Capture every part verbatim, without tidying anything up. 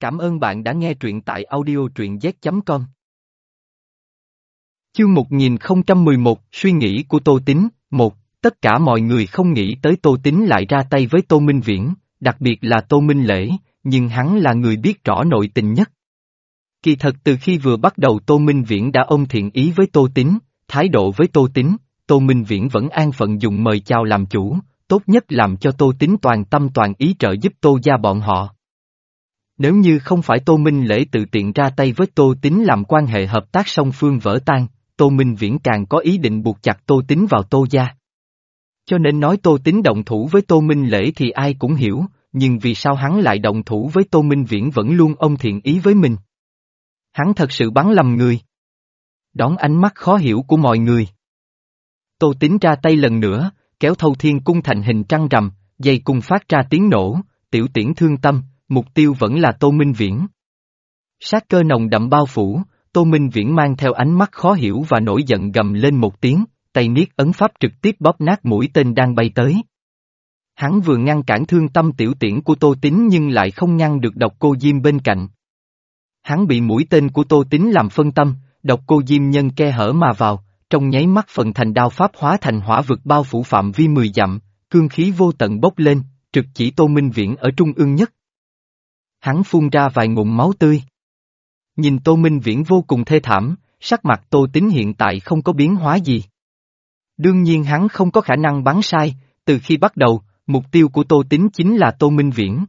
Cảm ơn bạn đã nghe truyện tại audio truyện z chấm com. Chương một nghìn không trăm mười một, suy nghĩ của Tô Tín. Một, tất cả mọi người không nghĩ tới Tô Tín lại ra tay với Tô Minh Viễn, đặc biệt là Tô Minh Lễ, nhưng hắn là người biết rõ nội tình nhất. Kỳ thật từ khi vừa bắt đầu Tô Minh Viễn đã ôm thiện ý với Tô Tín, thái độ với Tô Tín, Tô Minh Viễn vẫn an phận dùng mời chào làm chủ, tốt nhất làm cho Tô Tín toàn tâm toàn ý trợ giúp Tô gia bọn họ. Nếu như không phải Tô Minh Lễ tự tiện ra tay với Tô Tín làm quan hệ hợp tác song phương vỡ tan, Tô Minh Viễn càng có ý định buộc chặt Tô Tín vào Tô gia. Cho nên nói Tô Tín động thủ với Tô Minh Lễ thì ai cũng hiểu, nhưng vì sao hắn lại động thủ với Tô Minh Viễn vẫn luôn ôm thiện ý với mình? Hắn thật sự bắn lầm người. Đón ánh mắt khó hiểu của mọi người. Tô Tín ra tay lần nữa, kéo Thâu Thiên cung thành hình trăng rằm, dây cung phát ra tiếng nổ, tiểu tiễn thương tâm, mục tiêu vẫn là Tô Minh Viễn. Sát cơ nồng đậm bao phủ, Tô Minh Viễn mang theo ánh mắt khó hiểu và nổi giận gầm lên một tiếng, tay niết ấn pháp trực tiếp bóp nát mũi tên đang bay tới. Hắn vừa ngăn cản thương tâm tiểu tiễn của Tô Tín nhưng lại không ngăn được Độc Cô Diêm bên cạnh. Hắn bị mũi tên của Tô Tín làm phân tâm, Độc Cô Diêm nhân khe hở mà vào, trong nháy mắt phần thành đao pháp hóa thành hỏa vực bao phủ phạm vi mười dặm, cương khí vô tận bốc lên, trực chỉ Tô Minh Viễn ở trung ương nhất. Hắn phun ra vài ngụm máu tươi. Nhìn Tô Minh Viễn vô cùng thê thảm, sắc mặt Tô Tín hiện tại không có biến hóa gì. Đương nhiên hắn không có khả năng bắn sai, từ khi bắt đầu, mục tiêu của Tô Tín chính là Tô Minh Viễn.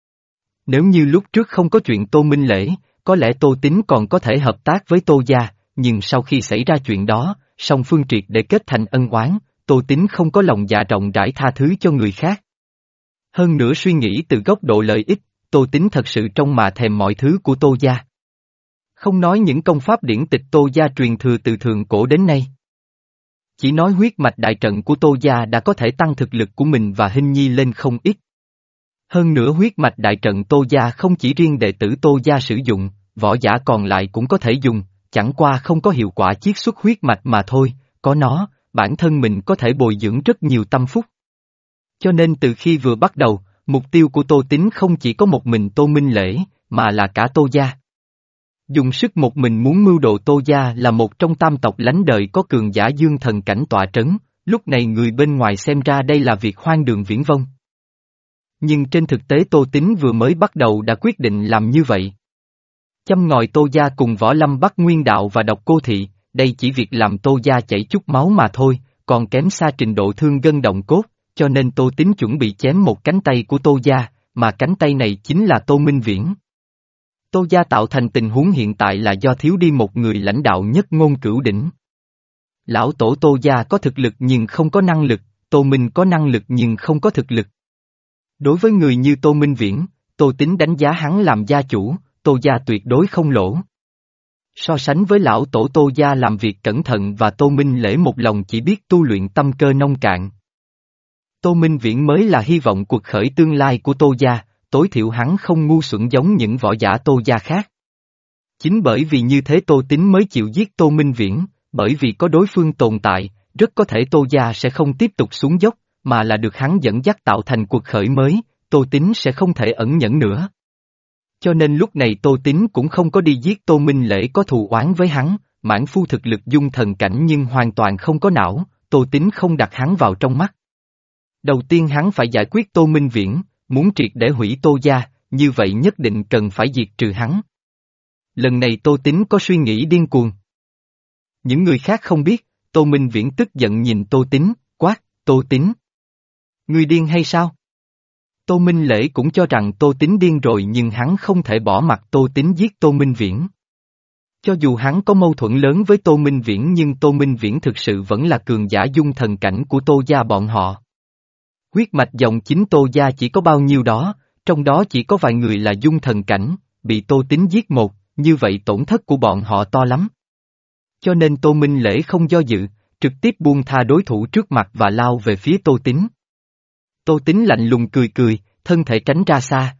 Nếu như lúc trước không có chuyện Tô Minh Lễ, có lẽ Tô Tín còn có thể hợp tác với Tô gia, nhưng sau khi xảy ra chuyện đó, song phương triệt để kết thành ân oán, Tô Tín không có lòng dạ rộng rãi tha thứ cho người khác. Hơn nữa suy nghĩ từ góc độ lợi ích, Tô Tín thật sự trông mà thèm mọi thứ của Tô gia. Không nói những công pháp điển tịch Tô gia truyền thừa từ thượng cổ đến nay. Chỉ nói huyết mạch đại trận của Tô gia đã có thể tăng thực lực của mình và Hinh Nhi lên không ít. Hơn nữa huyết mạch đại trận Tô gia không chỉ riêng đệ tử Tô gia sử dụng, võ giả còn lại cũng có thể dùng, chẳng qua không có hiệu quả chiết xuất huyết mạch mà thôi, có nó, bản thân mình có thể bồi dưỡng rất nhiều tâm phúc. Cho nên từ khi vừa bắt đầu, mục tiêu của Tô Tín không chỉ có một mình Tô Minh Lễ, mà là cả Tô gia. Dùng sức một mình muốn mưu đồ Tô gia là một trong tam tộc lánh đời có cường giả dương thần cảnh tọa trấn, lúc này người bên ngoài xem ra đây là việc hoang đường viển vông. Nhưng trên thực tế Tô Tín vừa mới bắt đầu đã quyết định làm như vậy. Châm ngòi Tô gia cùng Võ Lâm Bắc Nguyên Đạo và Độc Cô Thị, đây chỉ việc làm Tô gia chảy chút máu mà thôi, còn kém xa trình độ thương gân động cốt, cho nên Tô Tín chuẩn bị chém một cánh tay của Tô gia, mà cánh tay này chính là Tô Minh Viễn. Tô gia tạo thành tình huống hiện tại là do thiếu đi một người lãnh đạo nhất ngôn cửu đỉnh. Lão tổ Tô gia có thực lực nhưng không có năng lực, Tô Minh có năng lực nhưng không có thực lực. Đối với người như Tô Minh Viễn, Tô Tín đánh giá hắn làm gia chủ, Tô gia tuyệt đối không lỗ. So sánh với lão tổ Tô gia làm việc cẩn thận và Tô Minh Lễ một lòng chỉ biết tu luyện tâm cơ nông cạn. Tô Minh Viễn mới là hy vọng cuộc khởi tương lai của Tô gia, tối thiểu hắn không ngu xuẩn giống những võ giả Tô gia khác. Chính bởi vì như thế Tô Tín mới chịu giết Tô Minh Viễn, bởi vì có đối phương tồn tại, rất có thể Tô gia sẽ không tiếp tục xuống dốc, mà là được hắn dẫn dắt tạo thành cuộc khởi mới, Tô Tín sẽ không thể ẩn nhẫn nữa. Cho nên lúc này Tô Tín cũng không có đi giết Tô Minh Lễ có thù oán với hắn, mãn phu thực lực dung thần cảnh nhưng hoàn toàn không có não, Tô Tín không đặt hắn vào trong mắt. Đầu tiên hắn phải giải quyết Tô Minh Viễn, muốn triệt để hủy Tô gia, như vậy nhất định cần phải diệt trừ hắn. Lần này Tô Tín có suy nghĩ điên cuồng. Những người khác không biết, Tô Minh Viễn tức giận nhìn Tô Tín, quát, Tô Tín. Ngươi điên hay sao? Tô Minh Lễ cũng cho rằng Tô Tín điên rồi nhưng hắn không thể bỏ mặc Tô Tín giết Tô Minh Viễn. Cho dù hắn có mâu thuẫn lớn với Tô Minh Viễn nhưng Tô Minh Viễn thực sự vẫn là cường giả dung thần cảnh của Tô gia bọn họ. Huyết mạch dòng chính Tô gia chỉ có bao nhiêu đó, trong đó chỉ có vài người là dung thần cảnh, bị Tô Tín giết một, như vậy tổn thất của bọn họ to lắm. Cho nên Tô Minh Lễ không do dự, trực tiếp buông tha đối thủ trước mặt và lao về phía Tô Tín. Tô Tín lạnh lùng cười cười, thân thể tránh ra xa.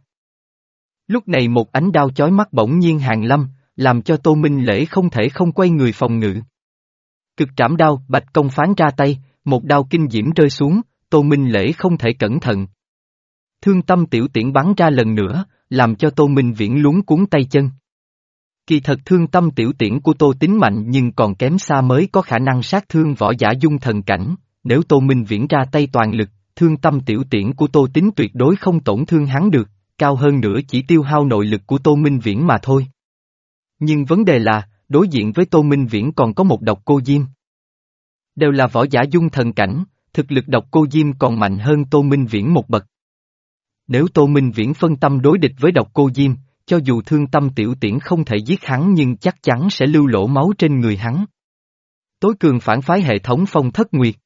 Lúc này một ánh đao chói mắt bỗng nhiên hàng lâm, làm cho Tô Minh Lễ không thể không quay người phòng ngự. Cực trảm đao, Bạch Công Phán ra tay, một đao kinh diễm rơi xuống, Tô Minh Lễ không thể cẩn thận. Thương tâm tiểu tiễn bắn ra lần nữa, làm cho Tô Minh Viễn luống cuống tay chân. Kỳ thật thương tâm tiểu tiễn của Tô Tín mạnh nhưng còn kém xa mới có khả năng sát thương võ giả dung thần cảnh, nếu Tô Minh Viễn ra tay toàn lực, thương tâm tiểu tiễn của Tô Tín tuyệt đối không tổn thương hắn được, cao hơn nữa chỉ tiêu hao nội lực của Tô Minh Viễn mà thôi. Nhưng vấn đề là, đối diện với Tô Minh Viễn còn có một Độc Cô Diêm. Đều là võ giả dung thần cảnh, thực lực Độc Cô Diêm còn mạnh hơn Tô Minh Viễn một bậc. Nếu Tô Minh Viễn phân tâm đối địch với Độc Cô Diêm, cho dù thương tâm tiểu tiễn không thể giết hắn nhưng chắc chắn sẽ lưu lỗ máu trên người hắn. Tối cường phản phái hệ thống Phong Thất Nguyệt.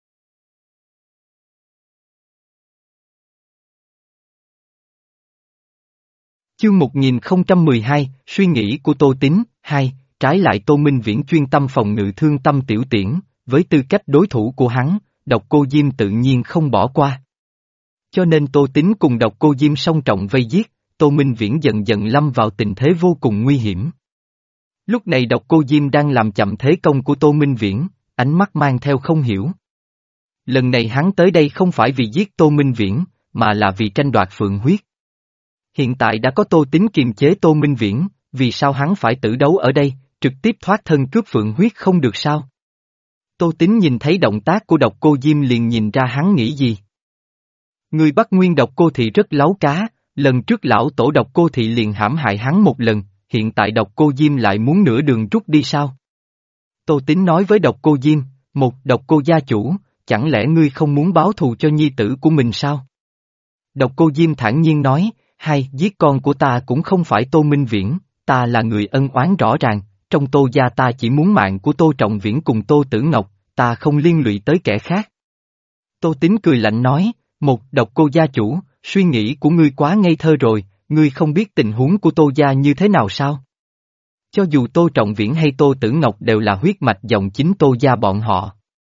Chương một nghìn không trăm mười hai, suy nghĩ của Tô Tín, hai, trái lại Tô Minh Viễn chuyên tâm phòng ngự thương tâm tiểu tiễn, với tư cách đối thủ của hắn, Độc Cô Diêm tự nhiên không bỏ qua. Cho nên Tô Tín cùng Độc Cô Diêm song trọng vây giết, Tô Minh Viễn dần dần lâm vào tình thế vô cùng nguy hiểm. Lúc này Độc Cô Diêm đang làm chậm thế công của Tô Minh Viễn, ánh mắt mang theo không hiểu. Lần này hắn tới đây không phải vì giết Tô Minh Viễn, mà là vì tranh đoạt phượng huyết. Hiện tại đã có Tô Tín kiềm chế Tô Minh Viễn, vì sao hắn phải tử đấu ở đây, trực tiếp thoát thân cướp phượng huyết không được sao? Tô Tín nhìn thấy động tác của Độc Cô Diêm liền nhìn ra hắn nghĩ gì. Người bắt nguyên Độc Cô Thị rất láu cá, lần trước lão tổ Độc Cô Thị liền hãm hại hắn một lần, hiện tại Độc Cô Diêm lại muốn nửa đường rút đi sao? Tô Tín nói với Độc Cô Diêm, một Độc Cô gia chủ, chẳng lẽ ngươi không muốn báo thù cho nhi tử của mình sao? Độc Cô Diêm thản nhiên nói, hai, giết con của ta cũng không phải Tô Minh Viễn, ta là người ân oán rõ ràng, trong Tô gia ta chỉ muốn mạng của Tô Trọng Viễn cùng Tô Tử Ngọc, ta không liên lụy tới kẻ khác. Tô Tín cười lạnh nói, một Độc Cô gia chủ, suy nghĩ của ngươi quá ngây thơ rồi, ngươi không biết tình huống của Tô gia như thế nào sao? Cho dù Tô Trọng Viễn hay Tô Tử Ngọc đều là huyết mạch dòng chính Tô gia bọn họ.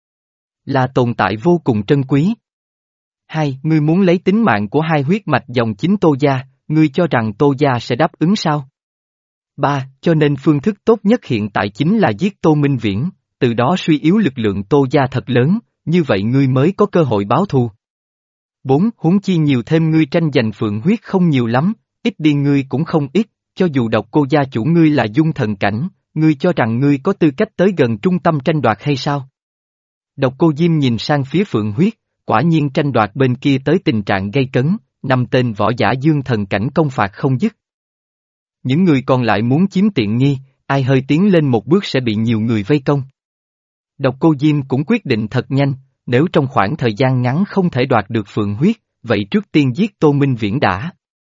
Là tồn tại vô cùng trân quý. Hai, ngươi muốn lấy tính mạng của hai huyết mạch dòng chính Tô gia, ngươi cho rằng Tô gia sẽ đáp ứng sao? Ba, cho nên phương thức tốt nhất hiện tại chính là giết Tô Minh Viễn, từ đó suy yếu lực lượng Tô gia thật lớn, như vậy ngươi mới có cơ hội báo thù. Bốn, huống chi nhiều thêm ngươi tranh giành phượng huyết không nhiều lắm, ít đi ngươi cũng không ít, cho dù Độc Cô gia chủ ngươi là dung thần cảnh, ngươi cho rằng ngươi có tư cách tới gần trung tâm tranh đoạt hay sao? Độc Cô Diêm nhìn sang phía phượng huyết, quả nhiên tranh đoạt bên kia tới tình trạng gây cấn, năm tên võ giả dương thần cảnh công phạt không dứt. Những người còn lại muốn chiếm tiện nghi, ai hơi tiến lên một bước sẽ bị nhiều người vây công. Độc Cô Diêm cũng quyết định thật nhanh, nếu trong khoảng thời gian ngắn không thể đoạt được phượng huyết, vậy trước tiên giết Tô Minh Viễn đã.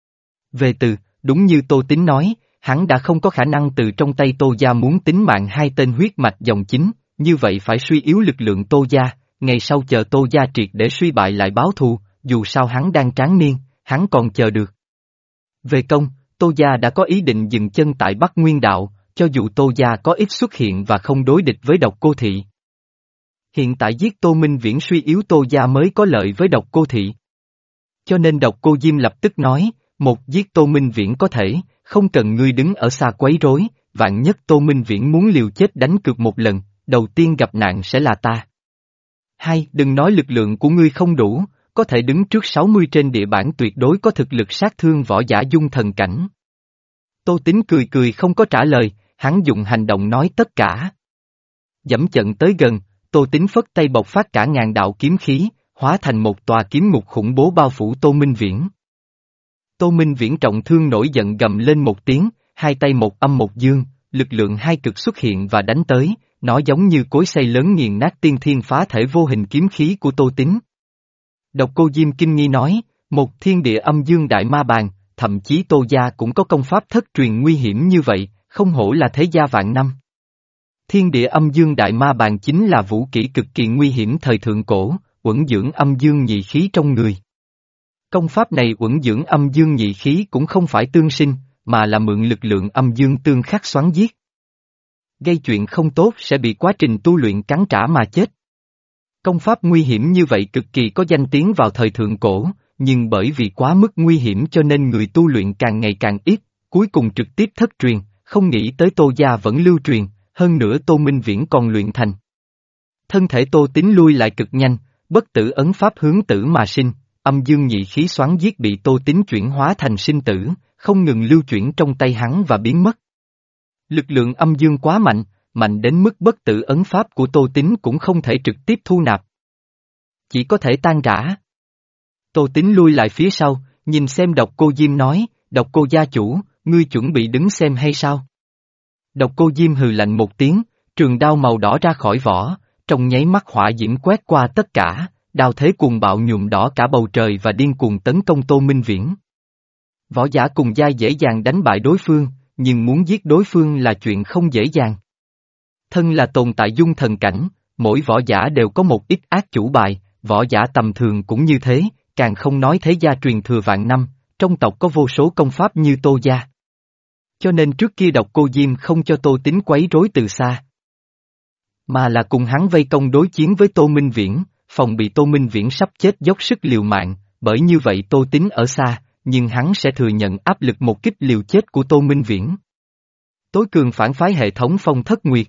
Về từ, đúng như Tô Tín nói, hắn đã không có khả năng từ trong tay Tô gia muốn tính mạng hai tên huyết mạch dòng chính, như vậy phải suy yếu lực lượng Tô gia, ngày sau chờ Tô gia triệt để suy bại lại báo thù, dù sao hắn đang tráng niên, hắn còn chờ được. Về công, Tô gia đã có ý định dừng chân tại Bắc Nguyên Đạo, cho dù Tô gia có ít xuất hiện và không đối địch với Độc Cô Thị. Hiện tại giết Tô Minh Viễn suy yếu Tô gia mới có lợi với Độc Cô Thị. Cho nên Độc Cô Diêm lập tức nói, một giết Tô Minh Viễn có thể, không cần ngươi đứng ở xa quấy rối, vạn nhất Tô Minh Viễn muốn liều chết đánh cược một lần, đầu tiên gặp nạn sẽ là ta. Hai, đừng nói lực lượng của ngươi không đủ, có thể đứng trước sáu mươi trên địa bản tuyệt đối có thực lực sát thương võ giả dung thần cảnh. Tô Tín cười cười không có trả lời, hắn dùng hành động nói tất cả. Dẫm trận tới gần, Tô Tín phất tay bộc phát cả ngàn đạo kiếm khí, hóa thành một tòa kiếm ngục khủng bố bao phủ Tô Minh Viễn. Tô Minh Viễn trọng thương nổi giận gầm lên một tiếng, hai tay một âm một dương, lực lượng hai cực xuất hiện và đánh tới, nó giống như cối xay lớn nghiền nát tiên thiên phá thể vô hình kiếm khí của Tô Tín. Độc Cô Diêm kinh nghi nói, một thiên địa âm dương đại ma bàn, thậm chí Tô gia cũng có công pháp thất truyền nguy hiểm như vậy, không hổ là thế gia vạn năm. Thiên địa âm dương đại ma bàn chính là vũ kỹ cực kỳ nguy hiểm thời thượng cổ, uẩn dưỡng âm dương nhị khí trong người. Công pháp này uẩn dưỡng âm dương nhị khí cũng không phải tương sinh, mà là mượn lực lượng âm dương tương khắc xoắn giết. Gây chuyện không tốt sẽ bị quá trình tu luyện cắn trả mà chết. Công pháp nguy hiểm như vậy cực kỳ có danh tiếng vào thời thượng cổ, nhưng bởi vì quá mức nguy hiểm cho nên người tu luyện càng ngày càng ít, cuối cùng trực tiếp thất truyền, không nghĩ tới Tô gia vẫn lưu truyền, hơn nữa Tô Minh Viễn còn luyện thành. Thân thể Tô Tín lui lại cực nhanh, bất tử ấn pháp hướng tử mà sinh, âm dương nhị khí xoắn giết bị Tô Tín chuyển hóa thành sinh tử, không ngừng lưu chuyển trong tay hắn và biến mất. Lực lượng âm dương quá mạnh, mạnh đến mức bất tử ấn pháp của Tô Tín cũng không thể trực tiếp thu nạp. Chỉ có thể tan rã. Tô Tín lui lại phía sau, nhìn xem Độc Cô Diêm nói, Độc Cô gia chủ, ngươi chuẩn bị đứng xem hay sao? Độc Cô Diêm hừ lạnh một tiếng, trường đao màu đỏ ra khỏi vỏ, trong nháy mắt hỏa diễm quét qua tất cả, đao thế cuồng bạo nhuộm đỏ cả bầu trời và điên cuồng tấn công Tô Minh Viễn. Võ giả cùng giai dễ dàng đánh bại đối phương, nhưng muốn giết đối phương là chuyện không dễ dàng. Thân là tồn tại dung thần cảnh, mỗi võ giả đều có một ít ác chủ bài, võ giả tầm thường cũng như thế, càng không nói thế gia truyền thừa vạn năm, trong tộc có vô số công pháp như Tô gia. Cho nên trước kia Độc Cô Diêm không cho Tô Tín quấy rối từ xa, mà là cùng hắn vây công đối chiến với Tô Minh Viễn, phòng bị Tô Minh Viễn sắp chết dốc sức liều mạng, bởi như vậy Tô Tín ở xa, nhưng hắn sẽ thừa nhận áp lực một kích liều chết của Tô Minh Viễn. Tối cường phản phái hệ thống Phong Thất Nguyệt.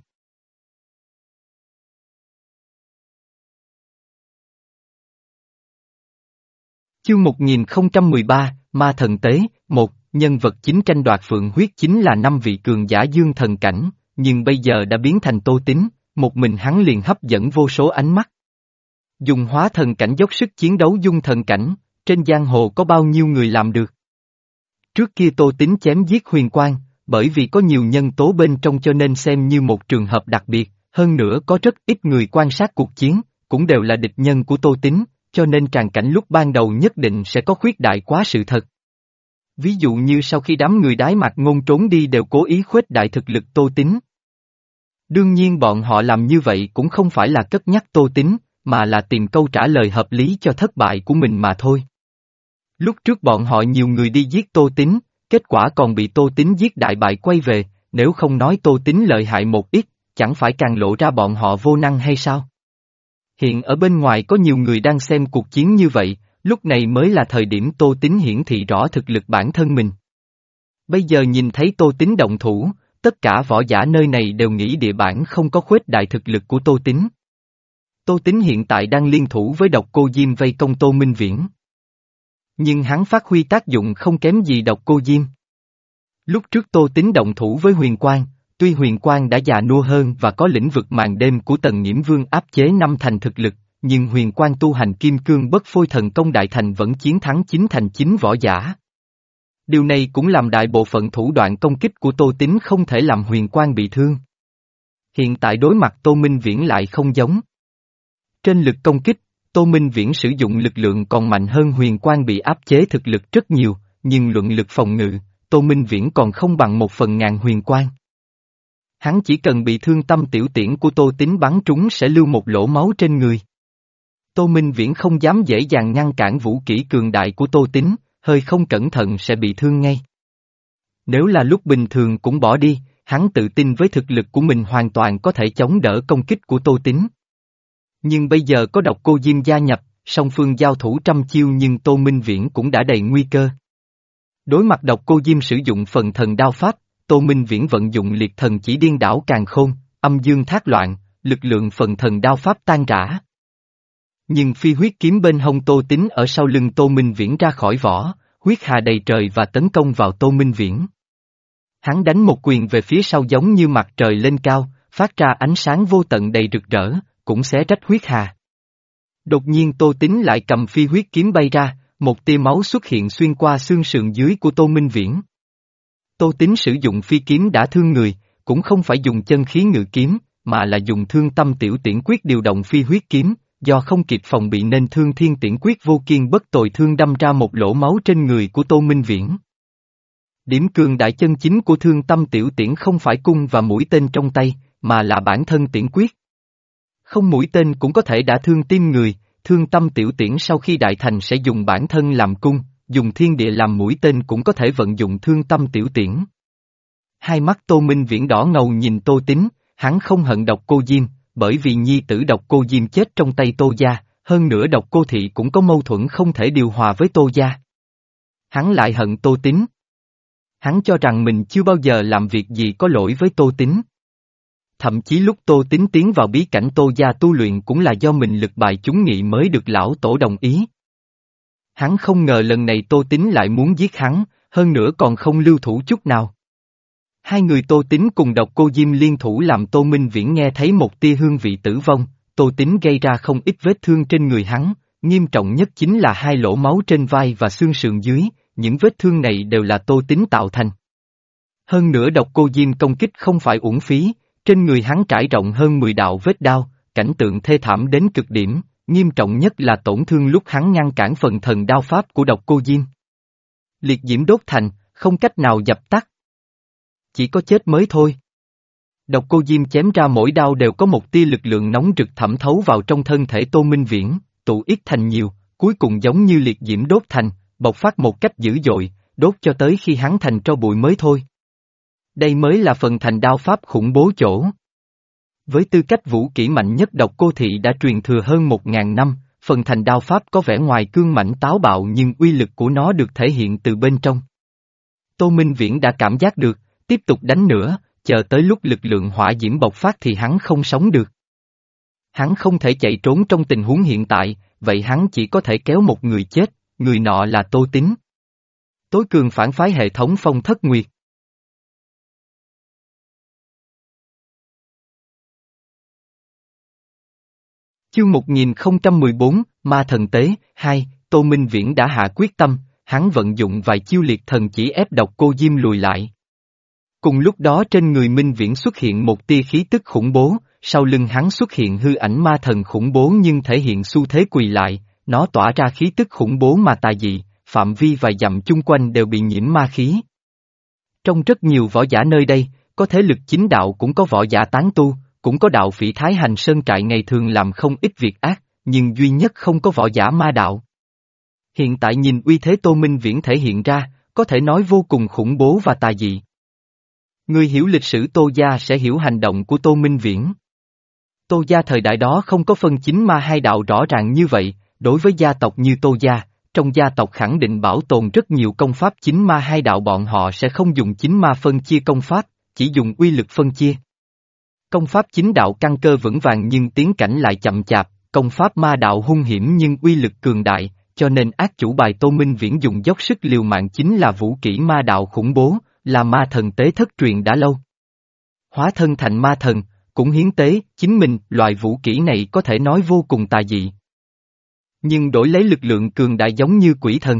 Chương một nghìn không trăm mười ba, Ma Thần Tế, một, nhân vật chính tranh đoạt phượng huyết chính là năm vị cường giả dương thần cảnh, nhưng bây giờ đã biến thành Tô Tín, một mình hắn liền hấp dẫn vô số ánh mắt. Dùng hóa thần cảnh dốc sức chiến đấu dung thần cảnh, trên giang hồ có bao nhiêu người làm được. Trước kia Tô Tín chém giết Huyền Quang, bởi vì có nhiều nhân tố bên trong cho nên xem như một trường hợp đặc biệt, hơn nữa có rất ít người quan sát cuộc chiến, cũng đều là địch nhân của Tô Tín, cho nên tràng cảnh lúc ban đầu nhất định sẽ có khuyết đại quá sự thật. Ví dụ như sau khi đám người Đái Mạc Ngôn trốn đi đều cố ý khuếch đại thực lực Tô Tín. Đương nhiên bọn họ làm như vậy cũng không phải là cất nhắc Tô Tín, mà là tìm câu trả lời hợp lý cho thất bại của mình mà thôi. Lúc trước bọn họ nhiều người đi giết Tô Tín, kết quả còn bị Tô Tín giết đại bại quay về, nếu không nói Tô Tín lợi hại một ít, chẳng phải càng lộ ra bọn họ vô năng hay sao? Hiện ở bên ngoài có nhiều người đang xem cuộc chiến như vậy, lúc này mới là thời điểm Tô Tín hiển thị rõ thực lực bản thân mình. Bây giờ nhìn thấy Tô Tín động thủ, tất cả võ giả nơi này đều nghĩ địa bản không có khuếch đại thực lực của Tô Tín. Tô Tín hiện tại đang liên thủ với Độc Cô Diêm vây công Tô Minh Viễn. Nhưng hắn phát huy tác dụng không kém gì Độc Cô Diêm. Lúc trước Tô Tín động thủ với Huyền Quang, tuy Huyền Quang đã già nua hơn và có lĩnh vực màn đêm của Tần Nghiễm Vương áp chế năm thành thực lực, nhưng Huyền Quang tu hành kim cương bất phôi thần công đại thành vẫn chiến thắng chín thành chín võ giả. Điều này cũng làm đại bộ phận thủ đoạn công kích của Tô Tín không thể làm Huyền Quang bị thương. Hiện tại đối mặt Tô Minh Viễn lại không giống. Trên lực công kích, Tô Minh Viễn sử dụng lực lượng còn mạnh hơn Huyền Quang bị áp chế thực lực rất nhiều, nhưng luận lực phòng ngự, Tô Minh Viễn còn không bằng một phần ngàn Huyền Quang. Hắn chỉ cần bị thương tâm tiểu tiễn của Tô Tín bắn trúng sẽ lưu một lỗ máu trên người. Tô Minh Viễn không dám dễ dàng ngăn cản vũ kỹ cường đại của Tô Tín, hơi không cẩn thận sẽ bị thương ngay. Nếu là lúc bình thường cũng bỏ đi, hắn tự tin với thực lực của mình hoàn toàn có thể chống đỡ công kích của Tô Tín. Nhưng bây giờ có Độc Cô Diêm gia nhập, song phương giao thủ trăm chiêu nhưng Tô Minh Viễn cũng đã đầy nguy cơ. Đối mặt Độc Cô Diêm sử dụng phần thần đao pháp, Tô Minh Viễn vận dụng liệt thần chỉ điên đảo càn khôn, âm dương thác loạn, lực lượng phần thần đao pháp tan rã. Nhưng phi huyết kiếm bên hông Tô Tín ở sau lưng Tô Minh Viễn ra khỏi vỏ, huyết hà đầy trời và tấn công vào Tô Minh Viễn. Hắn đánh một quyền về phía sau giống như mặt trời lên cao, phát ra ánh sáng vô tận đầy rực rỡ, cũng xé rách huyết hà. Đột nhiên Tô Tín lại cầm phi huyết kiếm bay ra, một tia máu xuất hiện xuyên qua xương sườn dưới của Tô Minh Viễn. Tô Tín sử dụng phi kiếm đã thương người, cũng không phải dùng chân khí ngự kiếm, mà là dùng thương tâm tiểu tiễn quyết điều động phi huyết kiếm, do không kịp phòng bị nên thương thiên tiễn quyết vô kiên bất tồi thương đâm ra một lỗ máu trên người của Tô Minh Viễn. Điểm cường đại chân chính của thương tâm tiểu tiễn không phải cung và mũi tên trong tay, mà là bản thân tiễn quyết. Không mũi tên cũng có thể đả thương tim người, thương tâm tiểu tiễn sau khi đại thành sẽ dùng bản thân làm cung, dùng thiên địa làm mũi tên cũng có thể vận dụng thương tâm tiểu tiễn. Hai mắt Tô Minh Viễn đỏ ngầu nhìn Tô Tín, hắn không hận Độc Cô Diêm, bởi vì nhi tử Độc Cô Diêm chết trong tay Tô gia, hơn nữa Độc Cô Thị cũng có mâu thuẫn không thể điều hòa với Tô gia. Hắn lại hận Tô Tín. Hắn cho rằng mình chưa bao giờ làm việc gì có lỗi với Tô Tín. Thậm chí lúc Tô Tín tiến vào bí cảnh Tô gia tu luyện cũng là do mình lực bài chúng nghị mới được lão tổ đồng ý. Hắn không ngờ lần này Tô Tín lại muốn giết hắn, hơn nữa còn không lưu thủ chút nào. Hai người Tô Tín cùng Độc Cô Diêm liên thủ làm Tô Minh Viễn nghe thấy một tia hương vị tử vong, Tô Tín gây ra không ít vết thương trên người hắn, nghiêm trọng nhất chính là hai lỗ máu trên vai và xương sườn dưới, những vết thương này đều là Tô Tín tạo thành. Hơn nữa Độc Cô Diêm công kích không phải uổng phí, trên người hắn trải rộng hơn mười đạo vết đao, cảnh tượng thê thảm đến cực điểm, nghiêm trọng nhất là tổn thương lúc hắn ngăn cản phần thần đao pháp của Độc Cô Diêm. Liệt diễm đốt thành, không cách nào dập tắt. Chỉ có chết mới thôi. Độc Cô Diêm chém ra mỗi đao đều có một tia lực lượng nóng rực thẩm thấu vào trong thân thể Tô Minh Viễn, tụ ít thành nhiều, cuối cùng giống như liệt diễm đốt thành, bộc phát một cách dữ dội, đốt cho tới khi hắn thành tro bụi mới thôi. Đây mới là phần thành đao pháp khủng bố chỗ. Với tư cách vũ kỹ mạnh nhất Độc Cô Thị đã truyền thừa hơn một ngàn năm, phần thành đao pháp có vẻ ngoài cương mãnh táo bạo nhưng uy lực của nó được thể hiện từ bên trong. Tô Minh Viễn đã cảm giác được, tiếp tục đánh nữa, chờ tới lúc lực lượng hỏa diễm bộc phát thì hắn không sống được. Hắn không thể chạy trốn trong tình huống hiện tại, vậy hắn chỉ có thể kéo một người chết, người nọ là Tô Tín. Tối cường phản phái hệ thống Phong Thất Nguyệt. Chương một nghìn không trăm mười bốn, Ma Thần Tế, hai, Tô Minh Viễn đã hạ quyết tâm, hắn vận dụng vài chiêu liệt thần chỉ ép Độc Cô Diêm lùi lại. Cùng lúc đó trên người Minh Viễn xuất hiện một tia khí tức khủng bố, sau lưng hắn xuất hiện hư ảnh ma thần khủng bố nhưng thể hiện xu thế quỳ lại, nó tỏa ra khí tức khủng bố mà tà dị, phạm vi vài dặm chung quanh đều bị nhiễm ma khí. Trong rất nhiều võ giả nơi đây, có thế lực chính đạo cũng có võ giả tán tu, cũng có đạo phỉ Thái Hành Sơn trại ngày thường làm không ít việc ác, nhưng duy nhất không có võ giả ma đạo. Hiện tại nhìn uy thế Tô Minh Viễn thể hiện ra, có thể nói vô cùng khủng bố và tà dị. Người hiểu lịch sử Tô gia sẽ hiểu hành động của Tô Minh Viễn. Tô gia thời đại đó không có phân chính ma hai đạo rõ ràng như vậy, đối với gia tộc như Tô gia, trong gia tộc khẳng định bảo tồn rất nhiều công pháp chính ma hai đạo, bọn họ sẽ không dùng chính ma phân chia công pháp, chỉ dùng uy lực phân chia. Công pháp chính đạo căn cơ vững vàng nhưng tiến cảnh lại chậm chạp, công pháp ma đạo hung hiểm nhưng uy lực cường đại, cho nên ác chủ bài Tô Minh Viễn dùng dốc sức liều mạng chính là vũ kỹ ma đạo khủng bố, là ma thần tế thất truyền đã lâu. Hóa thân thành ma thần, cũng hiến tế, chính mình, loại vũ kỹ này có thể nói vô cùng tà dị. Nhưng đổi lấy lực lượng cường đại giống như quỷ thần.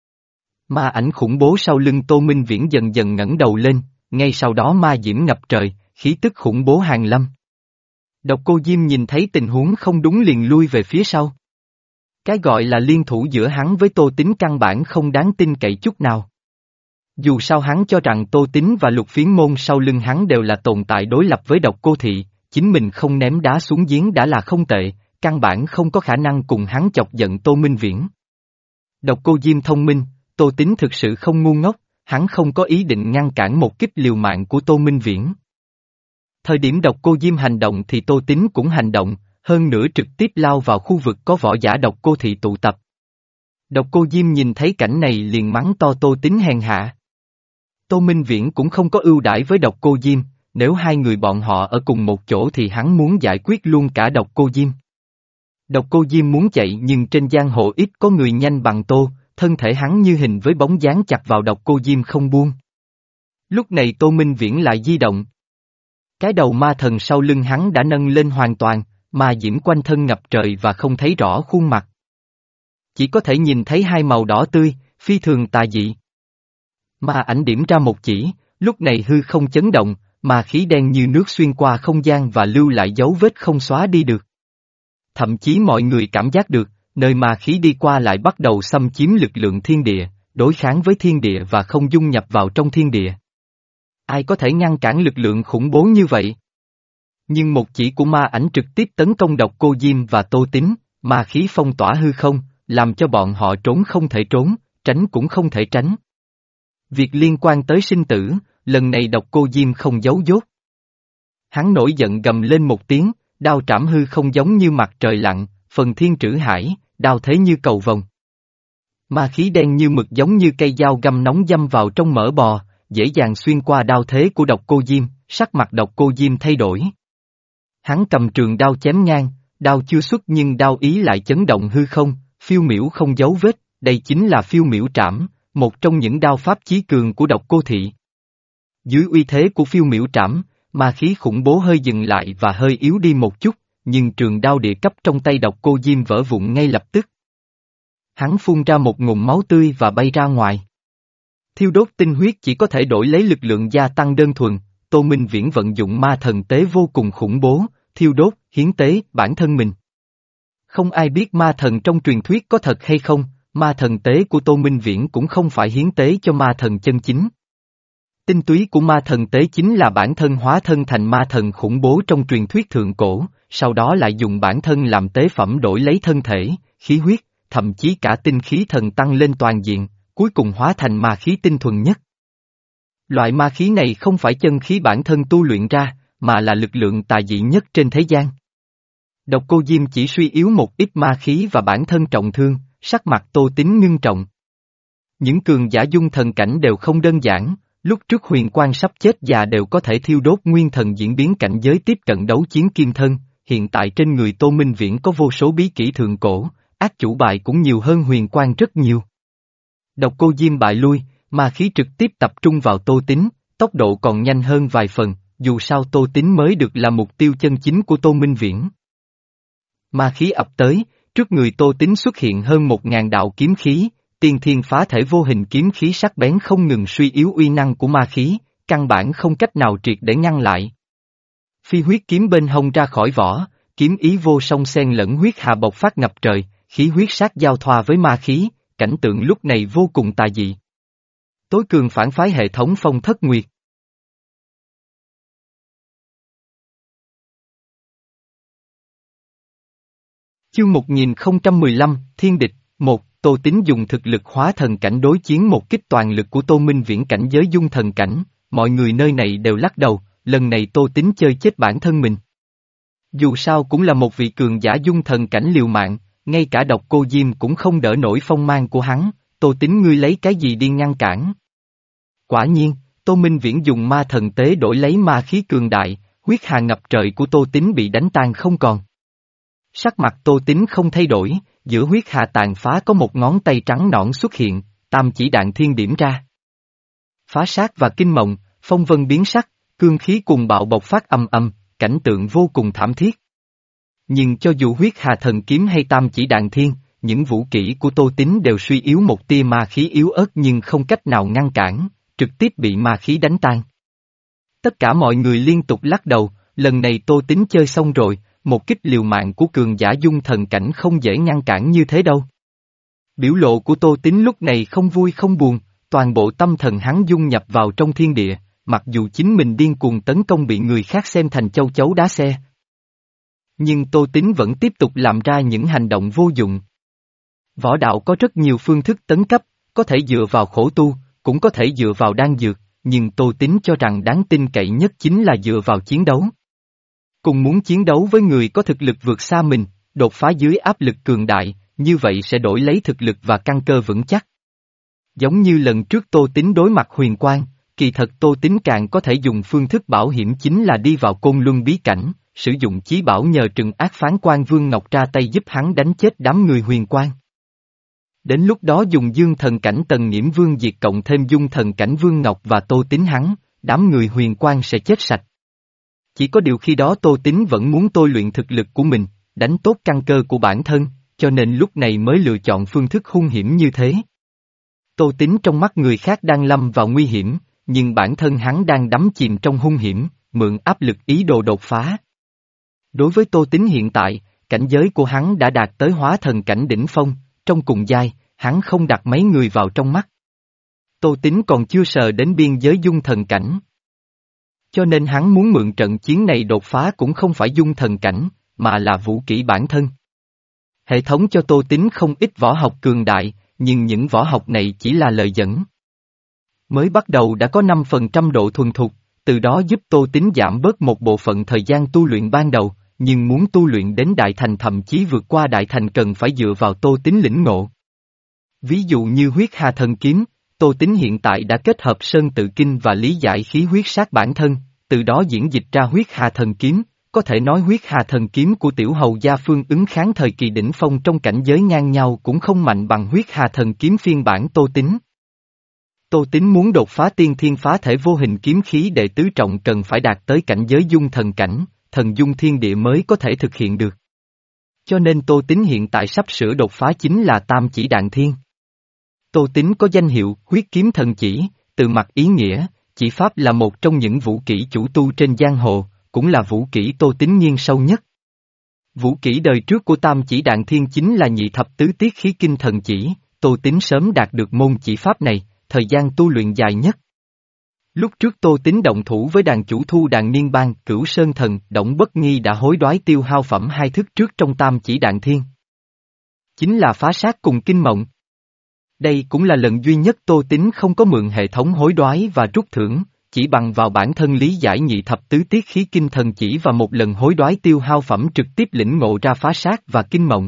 Ma ảnh khủng bố sau lưng Tô Minh Viễn dần dần ngẩng đầu lên, ngay sau đó ma diễm ngập trời, khí tức khủng bố hàng lâm. Độc Cô Diêm nhìn thấy tình huống không đúng liền lui về phía sau. Cái gọi là liên thủ giữa hắn với Tô Tín căn bản không đáng tin cậy chút nào. Dù sao hắn cho rằng Tô Tín và Lục Phiến Môn sau lưng hắn đều là tồn tại đối lập với Độc Cô Thị, chính mình không ném đá xuống giếng đã là không tệ, căn bản không có khả năng cùng hắn chọc giận Tô Minh Viễn. Độc Cô Diêm thông minh, Tô Tín thực sự không ngu ngốc, hắn không có ý định ngăn cản một kích liều mạng của Tô Minh Viễn. Thời điểm Độc Cô Diêm hành động thì Tô Tín cũng hành động, hơn nữa trực tiếp lao vào khu vực có võ giả Độc Cô Thị tụ tập. Độc Cô Diêm nhìn thấy cảnh này liền mắng to Tô Tín hèn hạ. Tô Minh Viễn cũng không có ưu đãi với Độc Cô Diêm, nếu hai người bọn họ ở cùng một chỗ thì hắn muốn giải quyết luôn cả Độc Cô Diêm. Độc Cô Diêm muốn chạy nhưng trên giang hồ ít có người nhanh bằng Tô, thân thể hắn như hình với bóng dáng chặt vào Độc Cô Diêm không buông. Lúc này Tô Minh Viễn lại di động. Cái đầu ma thần sau lưng hắn đã nâng lên hoàn toàn, ma diễm quanh thân ngập trời và không thấy rõ khuôn mặt. Chỉ có thể nhìn thấy hai màu đỏ tươi, phi thường tà dị. Ma ảnh điểm ra một chỉ, lúc này hư không chấn động, ma khí đen như nước xuyên qua không gian và lưu lại dấu vết không xóa đi được. Thậm chí mọi người cảm giác được, nơi ma khí đi qua lại bắt đầu xâm chiếm lực lượng thiên địa, đối kháng với thiên địa và không dung nhập vào trong thiên địa. Ai có thể ngăn cản lực lượng khủng bố như vậy? Nhưng một chỉ của ma ảnh trực tiếp tấn công Độc Cô Diêm và Tô Tín, ma khí phong tỏa hư không, làm cho bọn họ trốn không thể trốn, tránh cũng không thể tránh. Việc liên quan tới sinh tử, lần này Độc Cô Diêm không giấu dốt. Hắn nổi giận gầm lên một tiếng, đao trảm hư không giống như mặt trời lặn, phần thiên trữ hải, đao thế như cầu vồng. Ma khí đen như mực giống như cây dao găm nóng dăm vào trong mỡ bò, dễ dàng xuyên qua đao thế của Độc Cô Diêm, sắc mặt Độc Cô Diêm thay đổi. Hắn cầm trường đao chém ngang, đao chưa xuất nhưng đao ý lại chấn động hư không, phiêu miểu không dấu vết, đây chính là phiêu miểu trảm, một trong những đao pháp chí cường của Độc Cô Thị. Dưới uy thế của phiêu miểu trảm, ma khí khủng bố hơi dừng lại và hơi yếu đi một chút, nhưng trường đao địa cấp trong tay Độc Cô Diêm vỡ vụn ngay lập tức. Hắn phun ra một ngụm máu tươi và bay ra ngoài. Thiêu đốt tinh huyết chỉ có thể đổi lấy lực lượng gia tăng đơn thuần, Tô Minh Viễn vận dụng ma thần tế vô cùng khủng bố, thiêu đốt, hiến tế, bản thân mình. Không ai biết ma thần trong truyền thuyết có thật hay không, ma thần tế của Tô Minh Viễn cũng không phải hiến tế cho ma thần chân chính. Tinh túy của ma thần tế chính là bản thân hóa thân thành ma thần khủng bố trong truyền thuyết thượng cổ, sau đó lại dùng bản thân làm tế phẩm đổi lấy thân thể, khí huyết, thậm chí cả tinh khí thần tăng lên toàn diện, cuối cùng hóa thành ma khí tinh thuần nhất. Loại ma khí này không phải chân khí bản thân tu luyện ra, mà là lực lượng tà dị nhất trên thế gian. Độc Cô Diêm chỉ suy yếu một ít ma khí và bản thân trọng thương, sắc mặt Tô Tín ngưng trọng. Những cường giả dung thần cảnh đều không đơn giản, lúc trước Huyền Quang sắp chết già đều có thể thiêu đốt nguyên thần diễn biến cảnh giới tiếp cận đấu chiến kim thân, hiện tại trên người Tô Minh Viễn có vô số bí kỹ thượng cổ, ác chủ bài cũng nhiều hơn Huyền Quang rất nhiều. Độc Cô Diêm bại lui, ma khí trực tiếp tập trung vào Tô Tín, tốc độ còn nhanh hơn vài phần, dù sao Tô Tín mới được là mục tiêu chân chính của Tô Minh Viễn. Ma khí ập tới, trước người Tô Tín xuất hiện hơn một ngàn đạo kiếm khí, tiên thiên phá thể vô hình kiếm khí sắc bén không ngừng suy yếu uy năng của ma khí, căn bản không cách nào triệt để ngăn lại. Phi huyết kiếm bên hông ra khỏi vỏ, kiếm ý vô song xen lẫn huyết hà bộc phát ngập trời, khí huyết sát giao thoa với ma khí, cảnh tượng lúc này vô cùng tà dị. Tối cường phản phái hệ thống Phong Thất Nguyệt. Chương một nghìn không trăm mười lăm, Thiên Địch, một, Tô Tín dùng thực lực hóa thần cảnh đối chiến một kích toàn lực của Tô Minh Viễn cảnh giới dung thần cảnh, mọi người nơi này đều lắc đầu, lần này Tô Tín chơi chết bản thân mình. Dù sao cũng là một vị cường giả dung thần cảnh liều mạng, ngay cả Độc Cô Diêm cũng không đỡ nổi phong mang của hắn, Tô Tín ngươi lấy cái gì đi ngăn cản. Quả nhiên, Tô Minh Viễn dùng ma thần tế đổi lấy ma khí cường đại, huyết hà ngập trời của Tô Tín bị đánh tan không còn. Sắc mặt Tô Tín không thay đổi, giữa huyết hà tàn phá có một ngón tay trắng nõn xuất hiện, tam chỉ đạn thiên điểm ra. Phá sát và kinh mộng, phong vân biến sắc, cương khí cùng bạo bộc phát âm âm, cảnh tượng vô cùng thảm thiết. Nhưng cho dù huyết hà thần kiếm hay tam chỉ đạn thiên, những vũ kỹ của Tô Tín đều suy yếu một tia ma khí yếu ớt nhưng không cách nào ngăn cản, trực tiếp bị ma khí đánh tan. Tất cả mọi người liên tục lắc đầu, lần này Tô Tín chơi xong rồi, một kích liều mạng của cường giả dung thần cảnh không dễ ngăn cản như thế đâu. Biểu lộ của Tô Tín lúc này không vui không buồn, toàn bộ tâm thần hắn dung nhập vào trong thiên địa, mặc dù chính mình điên cuồng tấn công bị người khác xem thành châu chấu đá xe. Nhưng Tô Tín vẫn tiếp tục làm ra những hành động vô dụng. Võ đạo có rất nhiều phương thức tấn cấp, có thể dựa vào khổ tu, cũng có thể dựa vào đan dược, nhưng Tô Tín cho rằng đáng tin cậy nhất chính là dựa vào chiến đấu. Cùng muốn chiến đấu với người có thực lực vượt xa mình, đột phá dưới áp lực cường đại, như vậy sẽ đổi lấy thực lực và căn cơ vững chắc. Giống như lần trước Tô Tín đối mặt Huyền Quang, kỳ thật Tô Tín càng có thể dùng phương thức bảo hiểm chính là đi vào Côn Luân bí cảnh, sử dụng chí bảo nhờ trừng ác phán quan Vương Ngọc ra tay giúp hắn đánh chết đám người Huyền Quang. Đến lúc đó dùng dương thần cảnh Tần Nghiễm Vương diệt cộng thêm dung thần cảnh Vương Ngọc và Tô Tín hắn, đám người Huyền Quang sẽ chết sạch. Chỉ có điều khi đó Tô Tín vẫn muốn tôi luyện thực lực của mình, đánh tốt căn cơ của bản thân, cho nên lúc này mới lựa chọn phương thức hung hiểm như thế. Tô Tín trong mắt người khác đang lâm vào nguy hiểm, nhưng bản thân hắn đang đắm chìm trong hung hiểm, mượn áp lực ý đồ đột phá. Đối với Tô Tín hiện tại, cảnh giới của hắn đã đạt tới hóa thần cảnh đỉnh phong, trong cùng giai, hắn không đặt mấy người vào trong mắt. Tô Tín còn chưa sờ đến biên giới dung thần cảnh. Cho nên hắn muốn mượn trận chiến này đột phá cũng không phải dung thần cảnh, mà là vũ kỹ bản thân. Hệ thống cho Tô Tín không ít võ học cường đại, nhưng những võ học này chỉ là lời dẫn. Mới bắt đầu đã có năm phần trăm độ thuần thục, từ đó giúp Tô Tín giảm bớt một bộ phận thời gian tu luyện ban đầu, nhưng muốn tu luyện đến đại thành thậm chí vượt qua đại thành cần phải dựa vào Tô Tín lĩnh ngộ. Ví dụ như huyết hà thần kiếm, Tô Tín hiện tại đã kết hợp sơn tự kinh và lý giải khí huyết sát bản thân, từ đó diễn dịch ra huyết hà thần kiếm, có thể nói huyết hà thần kiếm của tiểu hầu gia Phương ứng kháng thời kỳ đỉnh phong trong cảnh giới ngang nhau cũng không mạnh bằng huyết hà thần kiếm phiên bản Tô Tín. Tô Tín muốn đột phá tiên thiên phá thể vô hình kiếm khí đệ tứ trọng cần phải đạt tới cảnh giới dung thần cảnh, thần dung thiên địa mới có thể thực hiện được. Cho nên Tô Tín hiện tại sắp sửa đột phá chính là tam chỉ đạn thiên. Tô Tín có danh hiệu huyết kiếm thần chỉ, từ mặt ý nghĩa, chỉ pháp là một trong những vũ kỹ chủ tu trên giang hồ, cũng là vũ kỹ Tô Tín nghiêng sâu nhất. Vũ kỹ đời trước của tam chỉ đạn thiên chính là nhị thập tứ tiết khí kinh thần chỉ, Tô Tín sớm đạt được môn chỉ pháp này, thời gian tu luyện dài nhất. Lúc trước Tô Tín động thủ với đàn chủ thu đàn niên bang Cửu Sơn Thần, Đổng Bất Nghi đã hối đoái tiêu hao phẩm hai thức trước trong tam chỉ đạn thiên. Chính là phá sát cùng kinh mộng. Đây cũng là lần duy nhất Tô Tín không có mượn hệ thống hối đoái và rút thưởng, chỉ bằng vào bản thân lý giải nhị thập tứ tiết khí kinh thần chỉ và một lần hối đoái tiêu hao phẩm trực tiếp lĩnh ngộ ra phá sát và kinh mộng.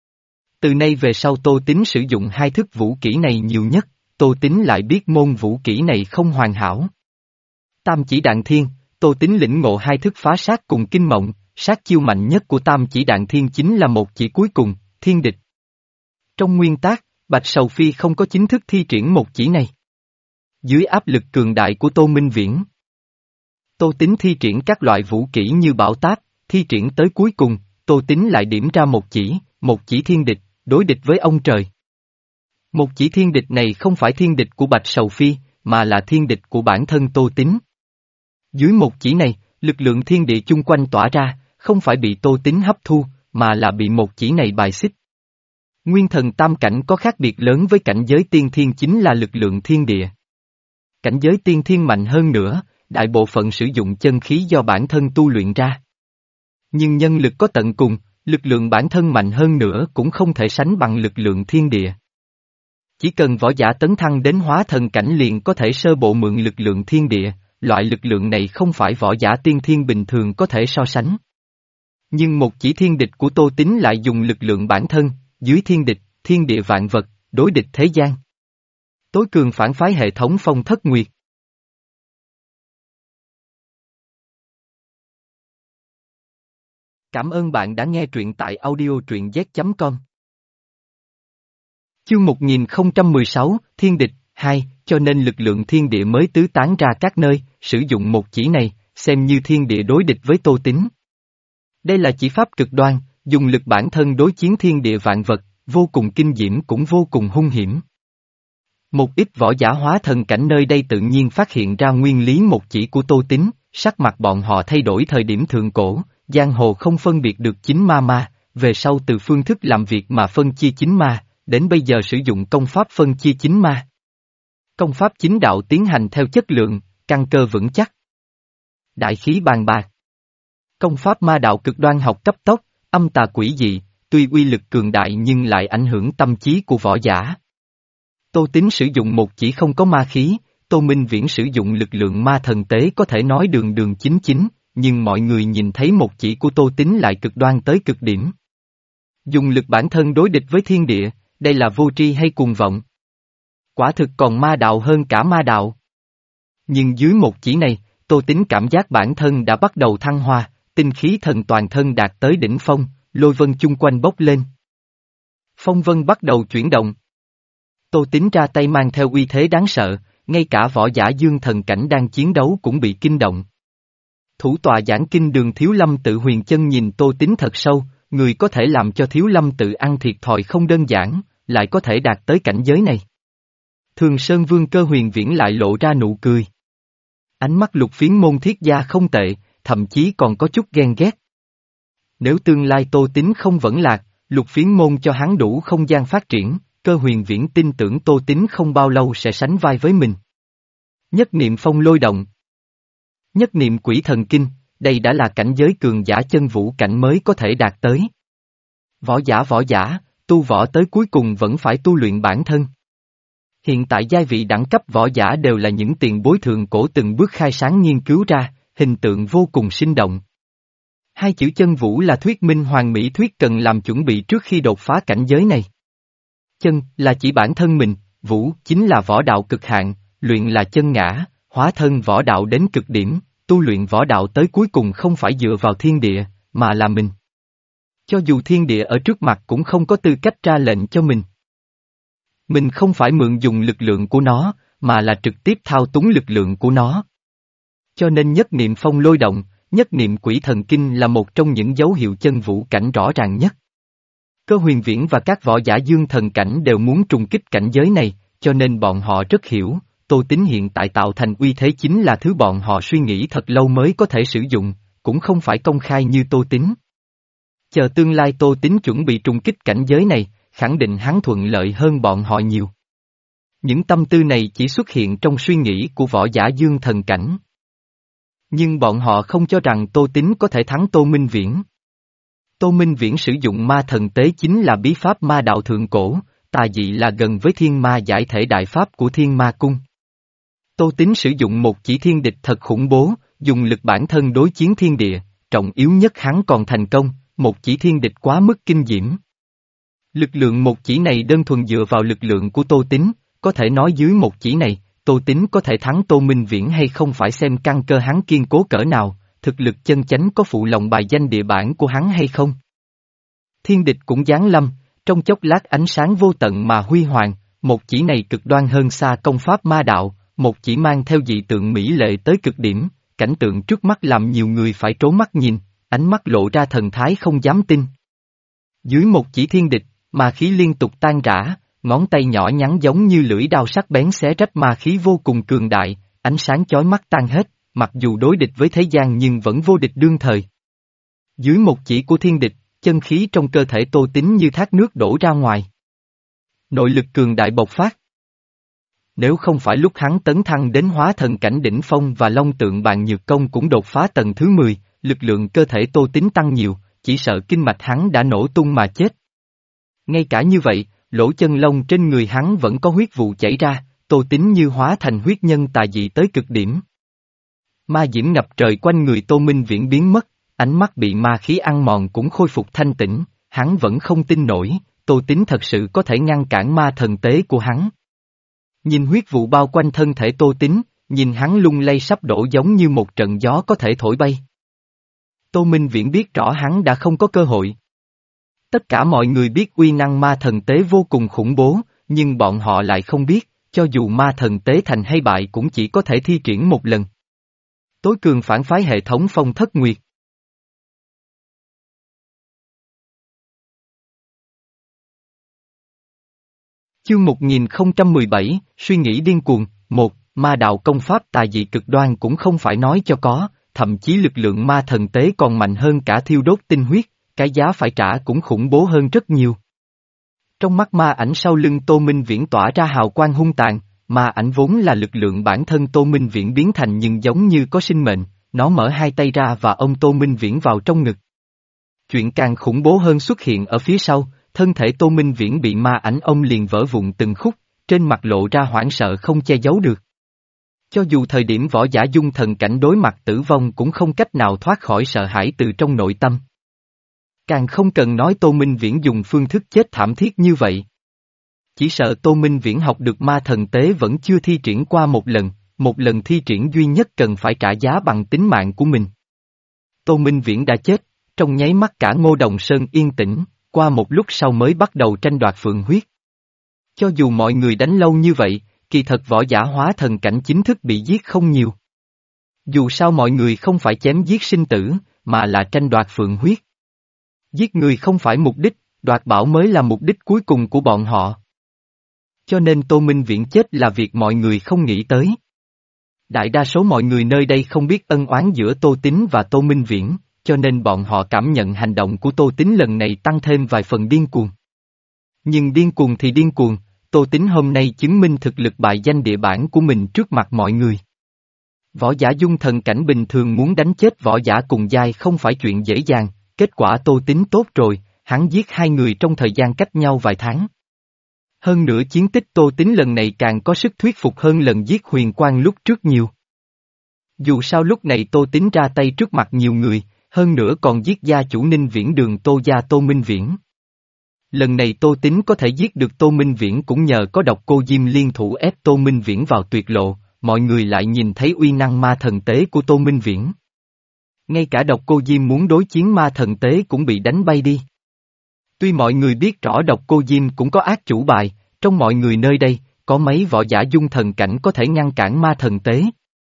Từ nay về sau Tô Tín sử dụng hai thức vũ kỹ này nhiều nhất, Tô Tín lại biết môn vũ kỹ này không hoàn hảo. Tam chỉ đạn thiên, Tô Tín lĩnh ngộ hai thức phá sát cùng kinh mộng, sát chiêu mạnh nhất của tam chỉ đạn thiên chính là một chỉ cuối cùng, thiên địch. Trong nguyên tác, Bạch Sầu Phi không có chính thức thi triển một chỉ này. Dưới áp lực cường đại của Tô Minh Viễn, Tô Tín thi triển các loại vũ kỹ như bảo táp, thi triển tới cuối cùng, Tô Tín lại điểm ra một chỉ, một chỉ thiên địch, đối địch với ông trời. Một chỉ thiên địch này không phải thiên địch của Bạch Sầu Phi, mà là thiên địch của bản thân Tô Tín. Dưới một chỉ này, lực lượng thiên địa chung quanh tỏa ra, không phải bị Tô Tín hấp thu, mà là bị một chỉ này bài xích. Nguyên thần tam cảnh có khác biệt lớn với cảnh giới tiên thiên chính là lực lượng thiên địa. Cảnh giới tiên thiên mạnh hơn nữa, đại bộ phận sử dụng chân khí do bản thân tu luyện ra. Nhưng nhân lực có tận cùng, lực lượng bản thân mạnh hơn nữa cũng không thể sánh bằng lực lượng thiên địa. Chỉ cần võ giả tấn thăng đến hóa thần cảnh liền có thể sơ bộ mượn lực lượng thiên địa, loại lực lượng này không phải võ giả tiên thiên bình thường có thể so sánh. Nhưng một chỉ thiên địch của Tô Tín lại dùng lực lượng bản thân, dưới thiên địch, thiên địa vạn vật, đối địch thế gian. Tối cường phản phái hệ thống Phong Thất Nguyệt. Cảm ơn bạn đã nghe truyện tại audio truyện z chấm com. Chương một nghìn không trăm mười sáu, Thiên địch, hai, cho nên lực lượng thiên địa mới tứ tán ra các nơi, sử dụng một chỉ này, xem như thiên địa đối địch với Tô Tín. Đây là chỉ pháp cực đoan, dùng lực bản thân đối chiến thiên địa vạn vật, vô cùng kinh diễm cũng vô cùng hung hiểm. Một ít võ giả hóa thần cảnh nơi đây tự nhiên phát hiện ra nguyên lý một chỉ của Tô Tín, sắc mặt bọn họ thay đổi thời điểm thượng cổ, giang hồ không phân biệt được chính ma ma, về sau từ phương thức làm việc mà phân chia chính ma, đến bây giờ sử dụng công pháp phân chia chính ma. Công pháp chính đạo tiến hành theo chất lượng, căn cơ vững chắc. Đại khí bàn bạc. Công pháp ma đạo cực đoan học cấp tốc, âm tà quỷ dị, tuy uy lực cường đại nhưng lại ảnh hưởng tâm trí của võ giả. Tô Tín sử dụng một chỉ không có ma khí, Tô Minh Viễn sử dụng lực lượng ma thần tế có thể nói đường đường chính chính, nhưng mọi người nhìn thấy một chỉ của Tô Tín lại cực đoan tới cực điểm. Dùng lực bản thân đối địch với thiên địa, đây là vô tri hay cuồng vọng? Quả thực còn ma đạo hơn cả ma đạo. Nhưng dưới một chỉ này, Tô Tín cảm giác bản thân đã bắt đầu thăng hoa, tinh khí thần toàn thân đạt tới đỉnh phong, lôi vân chung quanh bốc lên. Phong vân bắt đầu chuyển động. Tô Tín ra tay mang theo uy thế đáng sợ, ngay cả võ giả dương thần cảnh đang chiến đấu cũng bị kinh động. Thủ tọa giảng kinh đường Thiếu Lâm tự huyền chân nhìn Tô Tín thật sâu, người có thể làm cho Thiếu Lâm tự ăn thiệt thòi không đơn giản, lại có thể đạt tới cảnh giới này. Thường Sơn Vương Cơ Huyền Viễn lại lộ ra nụ cười. Ánh mắt Lục Phiến Môn thiết gia không tệ, thậm chí còn có chút ghen ghét. Nếu tương lai Tô Tín không vẫn lạc, Lục Phiến Môn cho hắn đủ không gian phát triển, Cơ Huyền Viễn tin tưởng Tô Tín không bao lâu sẽ sánh vai với mình. Nhất niệm phong lôi động. Nhất niệm quỷ thần kinh, đây đã là cảnh giới cường giả chân vũ cảnh mới có thể đạt tới. Võ giả võ giả, tu võ tới cuối cùng vẫn phải tu luyện bản thân. Hiện tại giai vị đẳng cấp võ giả đều là những tiền bối thượng cổ từng bước khai sáng nghiên cứu ra, hình tượng vô cùng sinh động. Hai chữ chân vũ là thuyết minh hoàn mỹ thuyết cần làm chuẩn bị trước khi đột phá cảnh giới này. Chân là chỉ bản thân mình, vũ chính là võ đạo cực hạn, luyện là chân ngã, hóa thân võ đạo đến cực điểm, tu luyện võ đạo tới cuối cùng không phải dựa vào thiên địa, mà là mình. Cho dù thiên địa ở trước mặt cũng không có tư cách ra lệnh cho mình. Mình không phải mượn dùng lực lượng của nó, mà là trực tiếp thao túng lực lượng của nó. Cho nên nhất niệm phong lôi động, nhất niệm quỷ thần kinh là một trong những dấu hiệu chân vũ cảnh rõ ràng nhất. Cơ huyền viễn và các võ giả dương thần cảnh đều muốn trùng kích cảnh giới này, cho nên bọn họ rất hiểu, Tô Tín hiện tại tạo thành uy thế chính là thứ bọn họ suy nghĩ thật lâu mới có thể sử dụng, cũng không phải công khai như Tô Tín. Chờ tương lai Tô Tín chuẩn bị trùng kích cảnh giới này, khẳng định hắn thuận lợi hơn bọn họ nhiều. Những tâm tư này chỉ xuất hiện trong suy nghĩ của võ giả dương thần cảnh. Nhưng bọn họ không cho rằng Tô Tín có thể thắng Tô Minh Viễn. Tô Minh Viễn sử dụng ma thần tế chính là bí pháp ma đạo thượng cổ, tà dị là gần với thiên ma giải thể đại pháp của thiên ma cung. Tô Tín sử dụng một chỉ thiên địch thật khủng bố, dùng lực bản thân đối chiến thiên địa, trọng yếu nhất hắn còn thành công, một chỉ thiên địch quá mức kinh diễm. Lực lượng một chỉ này đơn thuần dựa vào lực lượng của Tô Tín, có thể nói dưới một chỉ này, Tô Tín có thể thắng Tô Minh Viễn hay không phải xem căn cơ hắn kiên cố cỡ nào, thực lực chân chánh có phụ lòng bài danh địa bản của hắn hay không. Thiên địch cũng giáng lâm, trong chốc lát ánh sáng vô tận mà huy hoàng, một chỉ này cực đoan hơn xa công pháp ma đạo, một chỉ mang theo dị tượng mỹ lệ tới cực điểm, cảnh tượng trước mắt làm nhiều người phải trố mắt nhìn, ánh mắt lộ ra thần thái không dám tin. Dưới một chỉ thiên địch, ma khí liên tục tan rã, ngón tay nhỏ nhắn giống như lưỡi đao sắc bén xé rách ma khí vô cùng cường đại, ánh sáng chói mắt tan hết, mặc dù đối địch với thế gian nhưng vẫn vô địch đương thời. Dưới một chỉ của thiên địch, chân khí trong cơ thể Tô Tín như thác nước đổ ra ngoài. Nội lực cường đại bộc phát. Nếu không phải lúc hắn tấn thăng đến hóa thần cảnh đỉnh phong và long tượng bàn nhược công cũng đột phá tầng thứ mười, lực lượng cơ thể Tô Tín tăng nhiều, chỉ sợ kinh mạch hắn đã nổ tung mà chết. Ngay cả như vậy, lỗ chân lông trên người hắn vẫn có huyết vụ chảy ra, Tô Tín như hóa thành huyết nhân tà dị tới cực điểm. Ma diễm ngập trời quanh người Tô Minh Viễn biến mất, ánh mắt bị ma khí ăn mòn cũng khôi phục thanh tĩnh, hắn vẫn không tin nổi, Tô Tín thật sự có thể ngăn cản ma thần tế của hắn. Nhìn huyết vụ bao quanh thân thể Tô Tín, nhìn hắn lung lay sắp đổ giống như một trận gió có thể thổi bay. Tô Minh Viễn biết rõ hắn đã không có cơ hội. Tất cả mọi người biết uy năng ma thần tế vô cùng khủng bố, nhưng bọn họ lại không biết, cho dù ma thần tế thành hay bại cũng chỉ có thể thi triển một lần. Tối cường phản phái hệ thống Phong Thất Nguyệt. Chương một nghìn không trăm mười bảy, suy nghĩ điên cuồng, một, ma đạo công pháp tà dị cực đoan cũng không phải nói cho có, thậm chí lực lượng ma thần tế còn mạnh hơn cả thiêu đốt tinh huyết, cái giá phải trả cũng khủng bố hơn rất nhiều. Trong mắt ma ảnh sau lưng Tô Minh Viễn tỏa ra hào quang hung tàn, ma ảnh vốn là lực lượng bản thân Tô Minh Viễn biến thành nhưng giống như có sinh mệnh, nó mở hai tay ra và ôm Tô Minh Viễn vào trong ngực. Chuyện càng khủng bố hơn xuất hiện ở phía sau, thân thể Tô Minh Viễn bị ma ảnh ôm liền vỡ vụn từng khúc, trên mặt lộ ra hoảng sợ không che giấu được. Cho dù thời điểm võ giả dung thần cảnh đối mặt tử vong cũng không cách nào thoát khỏi sợ hãi từ trong nội tâm. Càng không cần nói Tô Minh Viễn dùng phương thức chết thảm thiết như vậy. Chỉ sợ Tô Minh Viễn học được ma thần tế vẫn chưa thi triển qua một lần, một lần thi triển duy nhất cần phải trả giá bằng tính mạng của mình. Tô Minh Viễn đã chết, trong nháy mắt cả Ngô Đồng Sơn yên tĩnh, qua một lúc sau mới bắt đầu tranh đoạt phượng huyết. Cho dù mọi người đánh lâu như vậy, kỳ thật võ giả hóa thần cảnh chính thức bị giết không nhiều. Dù sao mọi người không phải chém giết sinh tử, mà là tranh đoạt phượng huyết. Giết người không phải mục đích, đoạt bảo mới là mục đích cuối cùng của bọn họ. Cho nên Tô Minh Viễn chết là việc mọi người không nghĩ tới. Đại đa số mọi người nơi đây không biết ân oán giữa Tô Tín và Tô Minh Viễn, cho nên bọn họ cảm nhận hành động của Tô Tín lần này tăng thêm vài phần điên cuồng. Nhưng điên cuồng thì điên cuồng, Tô Tín hôm nay chứng minh thực lực bại danh địa bản của mình trước mặt mọi người. Võ giả dung thần cảnh bình thường muốn đánh chết võ giả cùng giai không phải chuyện dễ dàng, kết quả Tô Tín tốt rồi, hắn giết hai người trong thời gian cách nhau vài tháng. Hơn nữa chiến tích Tô Tín lần này càng có sức thuyết phục hơn lần giết Huyền Quang lúc trước nhiều. Dù sao lúc này Tô Tín ra tay trước mặt nhiều người, hơn nữa còn giết gia chủ Ninh Viễn Đường Tô gia Tô Minh Viễn. Lần này Tô Tín có thể giết được Tô Minh Viễn cũng nhờ có độc cô Diêm liên thủ ép Tô Minh Viễn vào tuyệt lộ, mọi người lại nhìn thấy uy năng ma thần tế của Tô Minh Viễn. Ngay cả độc cô Diêm muốn đối chiến ma thần tế cũng bị đánh bay đi. Tuy mọi người biết rõ độc cô Diêm cũng có ác chủ bài, trong mọi người nơi đây, có mấy võ giả dung thần cảnh có thể ngăn cản ma thần tế.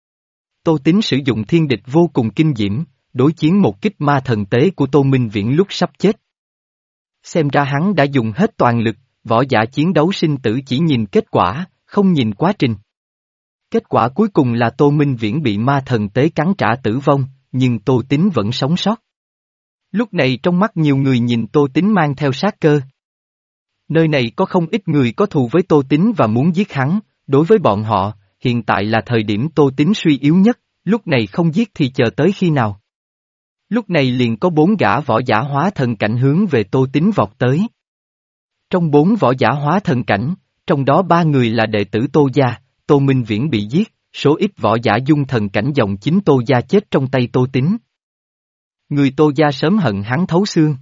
Tô Tín sử dụng thiên địch vô cùng kinh diễm, đối chiến một kích ma thần tế của Tô Minh Viễn lúc sắp chết. Xem ra hắn đã dùng hết toàn lực, võ giả chiến đấu sinh tử chỉ nhìn kết quả, không nhìn quá trình. Kết quả cuối cùng là Tô Minh Viễn bị ma thần tế cắn trả tử vong, nhưng Tô Tín vẫn sống sót. Lúc này trong mắt nhiều người nhìn Tô Tín mang theo sát cơ. Nơi này có không ít người có thù với Tô Tín và muốn giết hắn, đối với bọn họ, hiện tại là thời điểm Tô Tín suy yếu nhất, lúc này không giết thì chờ tới khi nào. Lúc này liền có bốn gã võ giả hóa thần cảnh hướng về Tô Tín vọt tới. Trong bốn võ giả hóa thần cảnh, trong đó ba người là đệ tử Tô gia, Tô Minh Viễn bị giết, số ít võ giả dung thần cảnh dòng chính Tô gia chết trong tay Tô Tín. Người Tô gia sớm hận hắn thấu xương.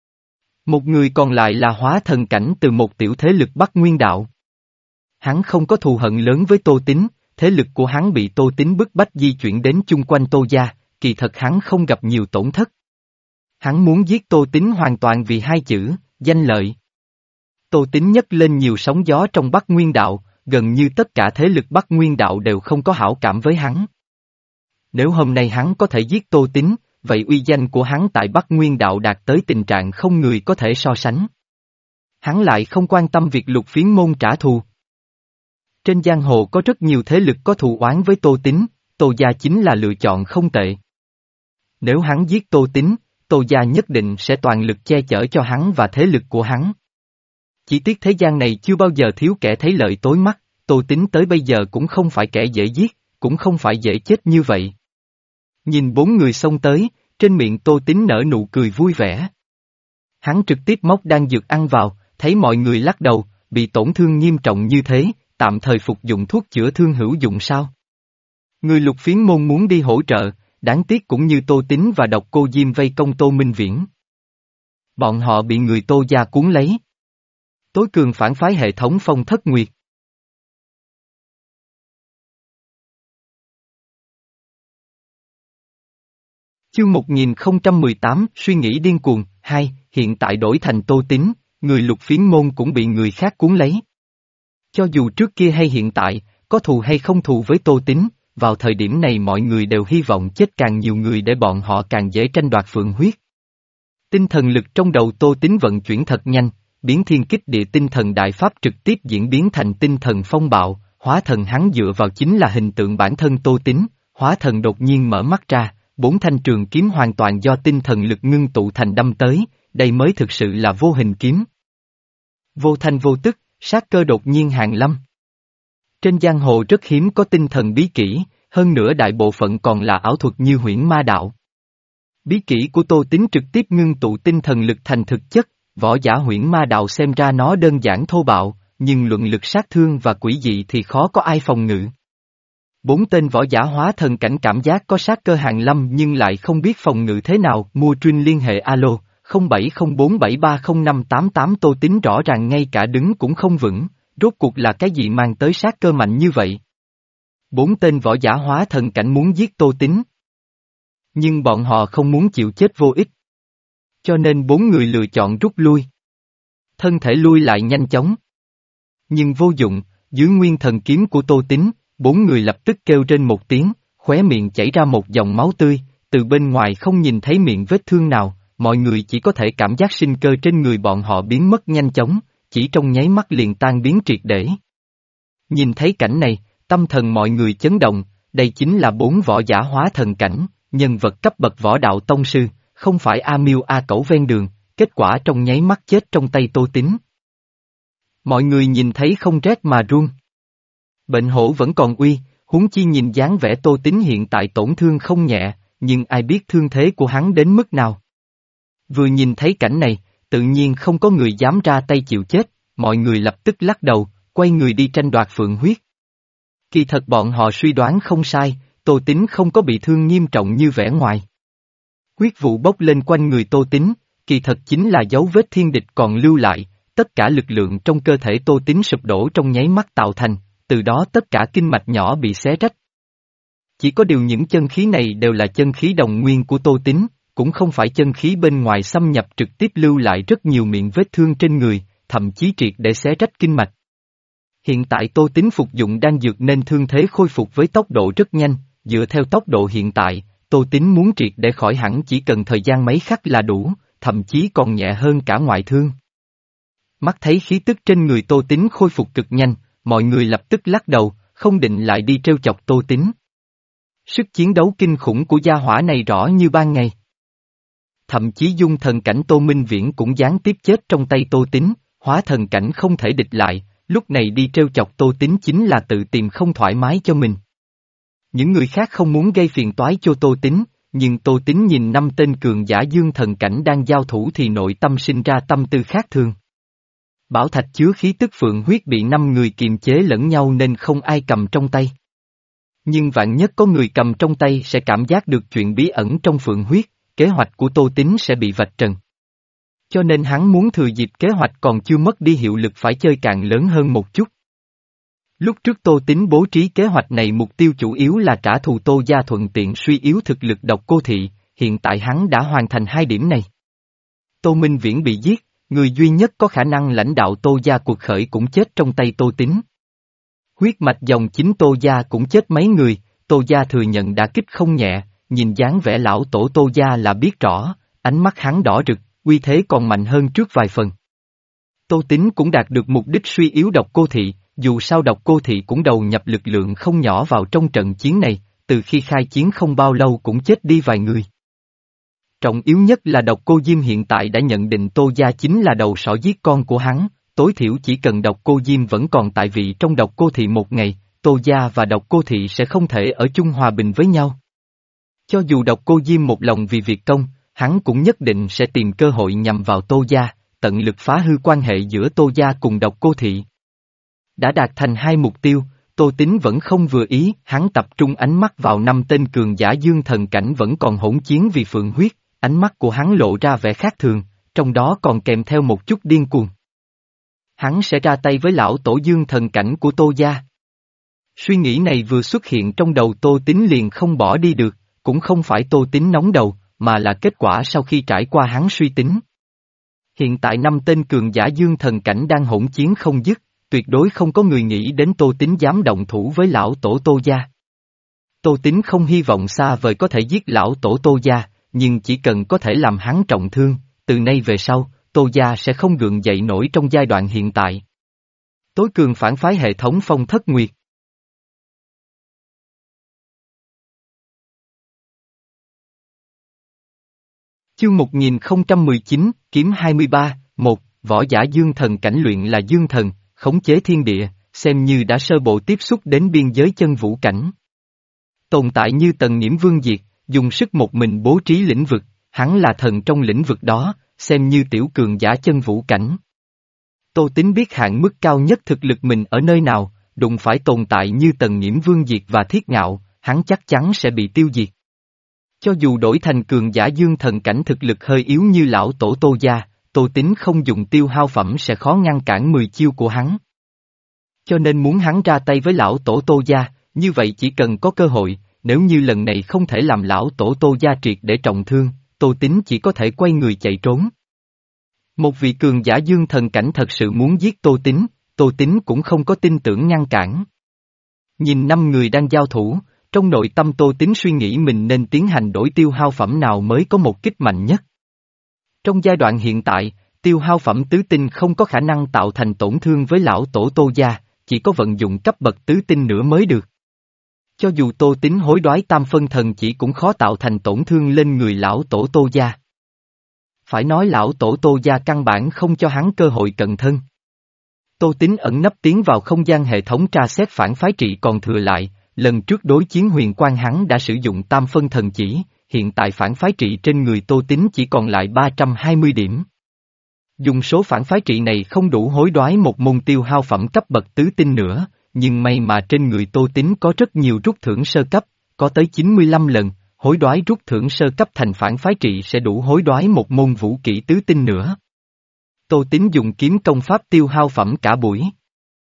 Một người còn lại là hóa thần cảnh từ một tiểu thế lực Bắc Nguyên Đạo. Hắn không có thù hận lớn với Tô Tín, thế lực của hắn bị Tô Tín bức bách di chuyển đến chung quanh Tô gia, kỳ thật hắn không gặp nhiều tổn thất. Hắn muốn giết Tô Tín hoàn toàn vì hai chữ, danh lợi. Tô Tín nhấc lên nhiều sóng gió trong Bắc Nguyên Đạo, gần như tất cả thế lực Bắc Nguyên Đạo đều không có hảo cảm với hắn. Nếu hôm nay hắn có thể giết Tô Tín, vậy uy danh của hắn tại Bắc Nguyên Đạo đạt tới tình trạng không người có thể so sánh. Hắn lại không quan tâm việc Lục Phiến Môn trả thù. Trên giang hồ có rất nhiều thế lực có thù oán với Tô Tín, Tô gia chính là lựa chọn không tệ. Nếu hắn giết Tô Tín, Tô gia nhất định sẽ toàn lực che chở cho hắn và thế lực của hắn. Chỉ tiếc thế gian này chưa bao giờ thiếu kẻ thấy lợi tối mắt, Tô Tín tới bây giờ cũng không phải kẻ dễ giết, cũng không phải dễ chết như vậy. Nhìn bốn người xông tới, trên miệng Tô Tín nở nụ cười vui vẻ. Hắn trực tiếp móc đan dược ăn vào, thấy mọi người lắc đầu, bị tổn thương nghiêm trọng như thế, tạm thời phục dụng thuốc chữa thương hữu dụng sao? Người Lục Phiến Môn muốn đi hỗ trợ, đáng tiếc cũng như Tô Tín và độc cô Diêm vây công Tô Minh Viễn. Bọn họ bị người Tô gia cuốn lấy. Tối cường phản phái hệ thống Phong Thất Nguyệt. Chương một nghìn không trăm mười tám, suy nghĩ điên cuồng, hai, hiện tại đổi thành Tô Tín, người Lục Phiến Môn cũng bị người khác cuốn lấy. Cho dù trước kia hay hiện tại, có thù hay không thù với Tô Tín, vào thời điểm này mọi người đều hy vọng chết càng nhiều người để bọn họ càng dễ tranh đoạt phượng huyết. Tinh thần lực trong đầu Tô Tín vận chuyển thật nhanh, biến thiên kích địa tinh thần đại pháp trực tiếp diễn biến thành tinh thần phong bạo, hóa thần hắn dựa vào chính là hình tượng bản thân Tô Tín, hóa thần đột nhiên mở mắt ra, bốn thanh trường kiếm hoàn toàn do tinh thần lực ngưng tụ thành đâm tới, đây mới thực sự là vô hình kiếm. Vô thanh vô tức, sát cơ đột nhiên hàng lâm. Trên giang hồ rất hiếm có tinh thần bí kỹ, hơn nữa đại bộ phận còn là ảo thuật như huyễn ma đạo. Bí kỹ của Tô Tín trực tiếp ngưng tụ tinh thần lực thành thực chất, võ giả huyễn ma đạo xem ra nó đơn giản thô bạo, nhưng luận lực sát thương và quỷ dị thì khó có ai phòng ngự. Bốn tên võ giả hóa thần cảnh cảm giác có sát cơ hàng lâm nhưng lại không biết phòng ngự thế nào, mua truyền liên hệ alo, không bảy không bốn bảy ba không năm tám tám. Tô Tín rõ ràng ngay cả đứng cũng không vững, rốt cuộc là cái gì mang tới sát cơ mạnh như vậy? Bốn tên võ giả hóa thần cảnh muốn giết Tô Tín. Nhưng bọn họ không muốn chịu chết vô ích. Cho nên bốn người lựa chọn rút lui. Thân thể lui lại nhanh chóng. Nhưng vô dụng, dưới nguyên thần kiếm của Tô Tín, bốn người lập tức kêu trên một tiếng, khóe miệng chảy ra một dòng máu tươi, từ bên ngoài không nhìn thấy miệng vết thương nào, mọi người chỉ có thể cảm giác sinh cơ trên người bọn họ biến mất nhanh chóng, chỉ trong nháy mắt liền tan biến triệt để. Nhìn thấy cảnh này, tâm thần mọi người chấn động, đây chính là bốn võ giả hóa thần cảnh, nhân vật cấp bậc võ đạo tông sư, không phải A Miêu A Cẩu ven đường, kết quả trong nháy mắt chết trong tay Tô Tín. Mọi người nhìn thấy không rét mà run. Bệnh hổ vẫn còn uy, huống chi nhìn dáng vẻ Tô Tín hiện tại tổn thương không nhẹ, nhưng ai biết thương thế của hắn đến mức nào. Vừa nhìn thấy cảnh này, tự nhiên không có người dám ra tay chịu chết, mọi người lập tức lắc đầu, quay người đi tranh đoạt phượng huyết. Kỳ thật bọn họ suy đoán không sai, Tô Tín không có bị thương nghiêm trọng như vẻ ngoài. Huyết vụ bốc lên quanh người Tô Tín, kỳ thật chính là dấu vết thiên địch còn lưu lại, tất cả lực lượng trong cơ thể Tô Tín sụp đổ trong nháy mắt tạo thành, từ đó tất cả kinh mạch nhỏ bị xé rách. Chỉ có điều những chân khí này đều là chân khí đồng nguyên của Tô Tín, cũng không phải chân khí bên ngoài xâm nhập trực tiếp lưu lại rất nhiều miệng vết thương trên người, thậm chí triệt để xé rách kinh mạch. Hiện tại Tô Tín phục dụng đan dược nên thương thế khôi phục với tốc độ rất nhanh, dựa theo tốc độ hiện tại, Tô Tín muốn triệt để khỏi hẳn chỉ cần thời gian mấy khắc là đủ, thậm chí còn nhẹ hơn cả ngoại thương. Mắt thấy khí tức trên người Tô Tín khôi phục cực nhanh, mọi người lập tức lắc đầu, không định lại đi trêu chọc Tô Tín. Sức chiến đấu kinh khủng của gia hỏa này rõ như ban ngày. Thậm chí dung thần cảnh Tô Minh Viễn cũng gián tiếp chết trong tay Tô Tín, hóa thần cảnh không thể địch lại, lúc này đi trêu chọc Tô Tín chính là tự tìm không thoải mái cho mình. Những người khác không muốn gây phiền toái cho Tô Tín, nhưng Tô Tín nhìn năm tên cường giả dương thần cảnh đang giao thủ thì nội tâm sinh ra tâm tư khác thường. Bảo thạch chứa khí tức phượng huyết bị năm người kiềm chế lẫn nhau nên không ai cầm trong tay. Nhưng vạn nhất có người cầm trong tay sẽ cảm giác được chuyện bí ẩn trong phượng huyết, kế hoạch của Tô Tín sẽ bị vạch trần. Cho nên hắn muốn thừa dịp kế hoạch còn chưa mất đi hiệu lực phải chơi càng lớn hơn một chút. Lúc trước Tô Tín bố trí kế hoạch này mục tiêu chủ yếu là trả thù Tô gia thuận tiện suy yếu thực lực Độc Cô Thị, hiện tại hắn đã hoàn thành hai điểm này. Tô Minh Viễn bị giết, người duy nhất có khả năng lãnh đạo Tô gia cuộc khởi cũng chết trong tay Tô Tín. Huyết mạch dòng chính Tô gia cũng chết mấy người, Tô gia thừa nhận đã kích không nhẹ, nhìn dáng vẻ lão tổ Tô gia là biết rõ, ánh mắt hắn đỏ rực, uy thế còn mạnh hơn trước vài phần. Tô Tín cũng đạt được mục đích suy yếu Độc Cô Thị, dù sao Độc Cô Thị cũng đầu nhập lực lượng không nhỏ vào trong trận chiến này, từ khi khai chiến không bao lâu cũng chết đi vài người. Trọng yếu nhất là Độc Cô Diêm hiện tại đã nhận định Tô gia chính là đầu sỏ giết con của hắn, tối thiểu chỉ cần Độc Cô Diêm vẫn còn tại vị trong Độc Cô Thị một ngày, Tô gia và Độc Cô Thị sẽ không thể ở chung hòa bình với nhau. Cho dù Độc Cô Diêm một lòng vì việc công, hắn cũng nhất định sẽ tìm cơ hội nhằm vào Tô gia, tận lực phá hư quan hệ giữa Tô gia cùng Độc Cô Thị. Đã đạt thành hai mục tiêu, Tô Tín vẫn không vừa ý, hắn tập trung ánh mắt vào năm tên cường giả dương thần cảnh vẫn còn hỗn chiến vì phượng huyết, ánh mắt của hắn lộ ra vẻ khác thường, trong đó còn kèm theo một chút điên cuồng. Hắn sẽ ra tay với lão tổ dương thần cảnh của Tô gia. Suy nghĩ này vừa xuất hiện trong đầu Tô Tín liền không bỏ đi được, cũng không phải Tô Tín nóng đầu, mà là kết quả sau khi trải qua hắn suy tính. Hiện tại năm tên cường giả dương thần cảnh đang hỗn chiến không dứt, tuyệt đối không có người nghĩ đến Tô Tín dám động thủ với lão tổ Tô gia. Tô Tín không hy vọng xa vời có thể giết lão tổ Tô gia, nhưng chỉ cần có thể làm hắn trọng thương, từ nay về sau, Tô gia sẽ không gượng dậy nổi trong giai đoạn hiện tại. Tối cường phản phái hệ thống Phong Thất Nguyệt. Chương một nghìn không trăm mười chín, Kiếm hai mươi ba, một, võ giả dương thần cảnh luyện là dương thần, khống chế thiên địa, xem như đã sơ bộ tiếp xúc đến biên giới chân vũ cảnh. Tồn tại như Tần Nghiễm Vương Diệt, dùng sức một mình bố trí lĩnh vực, hắn là thần trong lĩnh vực đó, xem như tiểu cường giả chân vũ cảnh. Tô Tín biết hạn mức cao nhất thực lực mình ở nơi nào, đụng phải tồn tại như Tần Nghiễm Vương Diệt và Thiết Ngạo, hắn chắc chắn sẽ bị tiêu diệt. Cho dù đổi thành cường giả dương thần cảnh thực lực hơi yếu như lão tổ Tô gia, Tô Tín không dùng tiêu hao phẩm sẽ khó ngăn cản mười chiêu của hắn. Cho nên muốn hắn ra tay với lão tổ Tô gia, như vậy chỉ cần có cơ hội, nếu như lần này không thể làm lão tổ Tô gia triệt để trọng thương, Tô Tín chỉ có thể quay người chạy trốn. Một vị cường giả dương thần cảnh thật sự muốn giết Tô Tín, Tô Tín cũng không có tin tưởng ngăn cản. Nhìn năm người đang giao thủ, trong nội tâm Tô Tín suy nghĩ mình nên tiến hành đổi tiêu hao phẩm nào mới có một kích mạnh nhất. Trong giai đoạn hiện tại, tiêu hao phẩm tứ tinh không có khả năng tạo thành tổn thương với lão tổ Tô gia, chỉ có vận dụng cấp bậc tứ tinh nữa mới được. Cho dù Tô Tín hối đoái tam phân thần chỉ cũng khó tạo thành tổn thương lên người lão tổ Tô gia. Phải nói lão tổ Tô gia căn bản không cho hắn cơ hội cận thân. Tô Tín ẩn nấp tiến vào không gian hệ thống tra xét phản phái trị còn thừa lại, lần trước đối chiến huyền quang hắn đã sử dụng tam phân thần chỉ, hiện tại phản phái trị trên người Tô Tín chỉ còn lại ba trăm hai mươi điểm. Dùng số phản phái trị này không đủ hối đoái một môn tiêu hao phẩm cấp bậc tứ tinh nữa, nhưng may mà trên người Tô Tín có rất nhiều rút thưởng sơ cấp, có tới chín mươi lăm lần, hối đoái rút thưởng sơ cấp thành phản phái trị sẽ đủ hối đoái một môn vũ kỹ tứ tinh nữa. Tô Tín dùng kiếm công pháp tiêu hao phẩm cả buổi.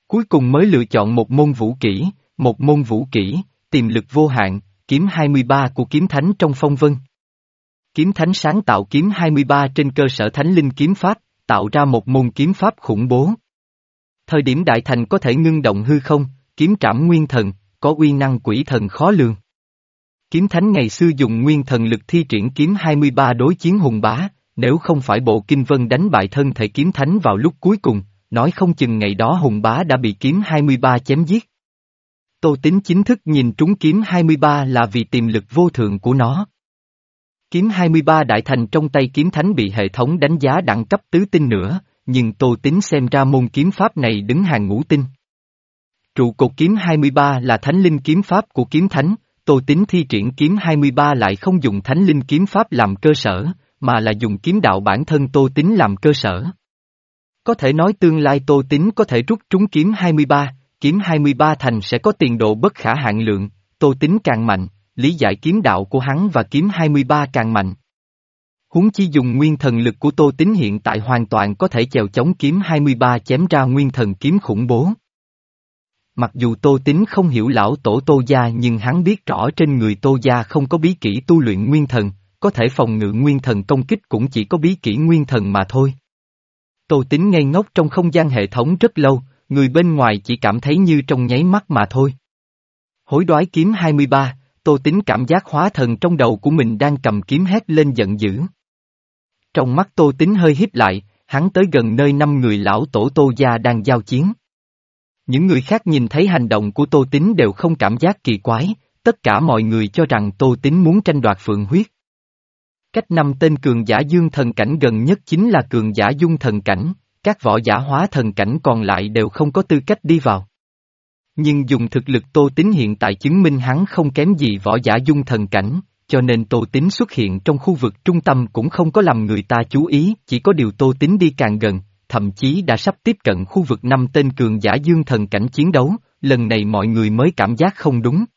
Cuối cùng mới lựa chọn một môn vũ kỹ, một môn vũ kỹ, tiềm lực vô hạn, kiếm hai mươi ba của kiếm thánh trong phong vân. Kiếm thánh sáng tạo kiếm hai mươi ba trên cơ sở thánh linh kiếm pháp, tạo ra một môn kiếm pháp khủng bố. Thời điểm đại thành có thể ngưng động hư không, kiếm trảm nguyên thần, có uy năng quỷ thần khó lường. Kiếm thánh ngày xưa dùng nguyên thần lực thi triển kiếm hai mươi ba đối chiến hùng bá, nếu không phải bộ kinh vân đánh bại thân thể kiếm thánh vào lúc cuối cùng, nói không chừng ngày đó hùng bá đã bị kiếm hai mươi ba chém giết. Tô Tín chính thức nhìn trúng kiếm hai mươi ba là vì tiềm lực vô thượng của nó. Kiếm hai mươi ba đại thành trong tay kiếm thánh bị hệ thống đánh giá đẳng cấp tứ tinh nữa, nhưng Tô Tín xem ra môn kiếm pháp này đứng hàng ngũ tinh. Trụ cột kiếm hai mươi ba là thánh linh kiếm pháp của kiếm thánh, Tô Tín thi triển kiếm hai mươi ba lại không dùng thánh linh kiếm pháp làm cơ sở, mà là dùng kiếm đạo bản thân Tô Tín làm cơ sở. Có thể nói tương lai Tô Tín có thể rút trúng kiếm hai mươi ba, kiếm hai mươi ba thành sẽ có tiền độ bất khả hạn lượng, Tô Tín càng mạnh, lý giải kiếm đạo của hắn và kiếm hai mươi ba càng mạnh. Huống chi dùng nguyên thần lực của Tô Tín hiện tại hoàn toàn có thể chèo chống kiếm hai mươi ba chém ra nguyên thần kiếm khủng bố. Mặc dù Tô Tín không hiểu lão tổ Tô gia nhưng hắn biết rõ trên người Tô gia không có bí kỹ tu luyện nguyên thần, có thể phòng ngự nguyên thần công kích cũng chỉ có bí kỹ nguyên thần mà thôi. Tô Tín ngây ngốc trong không gian hệ thống rất lâu, người bên ngoài chỉ cảm thấy như trong nháy mắt mà thôi. Hối đoái kiếm hai mươi ba, Tô Tín cảm giác hóa thần trong đầu của mình đang cầm kiếm hét lên giận dữ. Trong mắt Tô Tín hơi híp lại, hắn tới gần nơi năm người lão tổ Tô gia đang giao chiến. Những người khác nhìn thấy hành động của Tô Tín đều không cảm giác kỳ quái, tất cả mọi người cho rằng Tô Tín muốn tranh đoạt phượng huyết. Cách năm tên cường giả dương thần cảnh gần nhất chính là cường giả dung thần cảnh, các võ giả hóa thần cảnh còn lại đều không có tư cách đi vào. Nhưng dùng thực lực Tô Tín hiện tại chứng minh hắn không kém gì võ giả dung thần cảnh, cho nên Tô Tín xuất hiện trong khu vực trung tâm cũng không có làm người ta chú ý, chỉ có điều Tô Tín đi càng gần, thậm chí đã sắp tiếp cận khu vực năm tên cường giả dương thần cảnh chiến đấu, lần này mọi người mới cảm giác không đúng.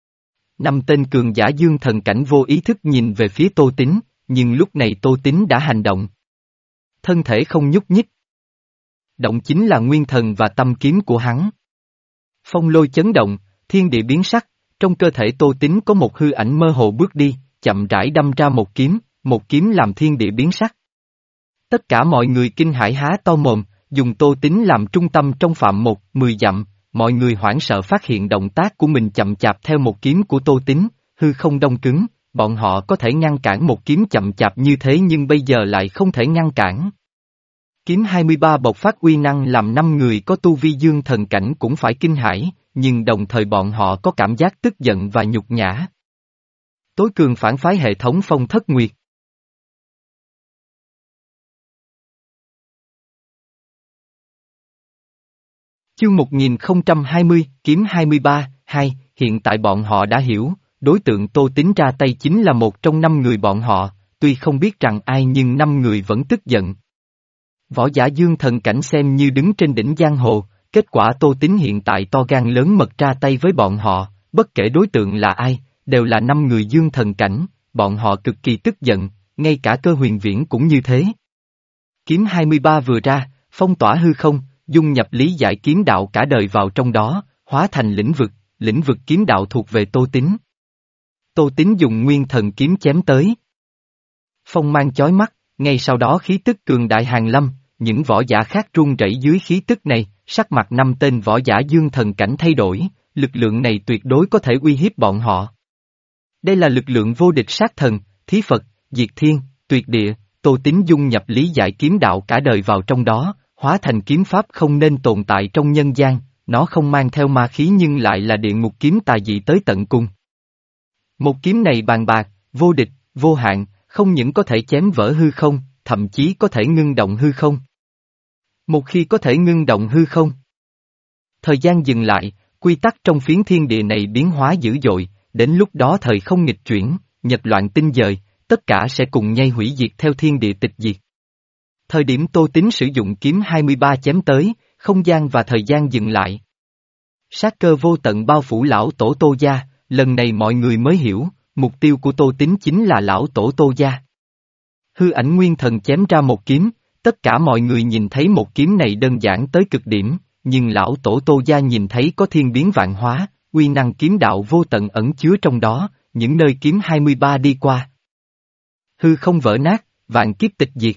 Năm tên cường giả dương thần cảnh vô ý thức nhìn về phía Tô Tín, nhưng lúc này Tô Tín đã hành động. Thân thể không nhúc nhích. Động chính là nguyên thần và tâm kiếm của hắn. Phong lôi chấn động, thiên địa biến sắc, trong cơ thể Tô Tín có một hư ảnh mơ hồ bước đi, chậm rãi đâm ra một kiếm, một kiếm làm thiên địa biến sắc. Tất cả mọi người kinh hãi há to mồm, dùng Tô Tín làm trung tâm trong phạm một, mười dặm, mọi người hoảng sợ phát hiện động tác của mình chậm chạp theo một kiếm của Tô Tín, hư không đông cứng, bọn họ có thể ngăn cản một kiếm chậm chạp như thế nhưng bây giờ lại không thể ngăn cản. Kiếm hai mươi ba bộc phát uy năng làm năm người có tu vi dương thần cảnh cũng phải kinh hãi, nhưng đồng thời bọn họ có cảm giác tức giận và nhục nhã. Tối cường phản phái hệ thống Phong Thất Nguyệt. Chương một nghìn không trăm hai mươi, kiếm hai mươi ba, hai, hiện tại bọn họ đã hiểu, đối tượng Tô Tín ra tay chính là một trong năm người bọn họ, tuy không biết rằng ai nhưng năm người vẫn tức giận. Võ giả dương thần cảnh xem như đứng trên đỉnh giang hồ, kết quả Tô Tín hiện tại to gan lớn mật ra tay với bọn họ, bất kể đối tượng là ai, đều là năm người dương thần cảnh, bọn họ cực kỳ tức giận, ngay cả Cơ Huyền Viễn cũng như thế. Kiếm hai mươi ba vừa ra, phong tỏa hư không, dung nhập lý giải kiếm đạo cả đời vào trong đó, hóa thành lĩnh vực, lĩnh vực kiếm đạo thuộc về Tô Tín. Tô Tín dùng nguyên thần kiếm chém tới. Phong mang chói mắt, ngay sau đó khí tức cường đại hàng lâm, những võ giả khác run rẩy dưới khí tức này, sắc mặt năm tên võ giả dương thần cảnh thay đổi, lực lượng này tuyệt đối có thể uy hiếp bọn họ. Đây là lực lượng vô địch sát thần, thí Phật, diệt thiên, tuyệt địa, Tô Tín dung nhập lý giải kiếm đạo cả đời vào trong đó, hóa thành kiếm pháp không nên tồn tại trong nhân gian, nó không mang theo ma khí nhưng lại là địa ngục kiếm tà dị tới tận cùng. Một kiếm này bàn bạc, vô địch, vô hạn, không những có thể chém vỡ hư không, thậm chí có thể ngưng động hư không. Một khi có thể ngưng động hư không, thời gian dừng lại, quy tắc trong phiến thiên địa này biến hóa dữ dội, đến lúc đó thời không nghịch chuyển, nhật loạn tinh dời, tất cả sẽ cùng nhau hủy diệt theo thiên địa tịch diệt. Thời điểm Tô Tín sử dụng kiếm hai mươi ba chém tới, không gian và thời gian dừng lại. Sát cơ vô tận bao phủ lão tổ Tô gia, lần này mọi người mới hiểu, mục tiêu của Tô Tín chính là lão tổ Tô gia. Hư ảnh nguyên thần chém ra một kiếm, tất cả mọi người nhìn thấy một kiếm này đơn giản tới cực điểm, nhưng lão tổ Tô Gia nhìn thấy có thiên biến vạn hóa, uy năng kiếm đạo vô tận ẩn chứa trong đó, những nơi kiếm hai mươi ba đi qua. Hư không vỡ nát, vạn kiếp tịch diệt.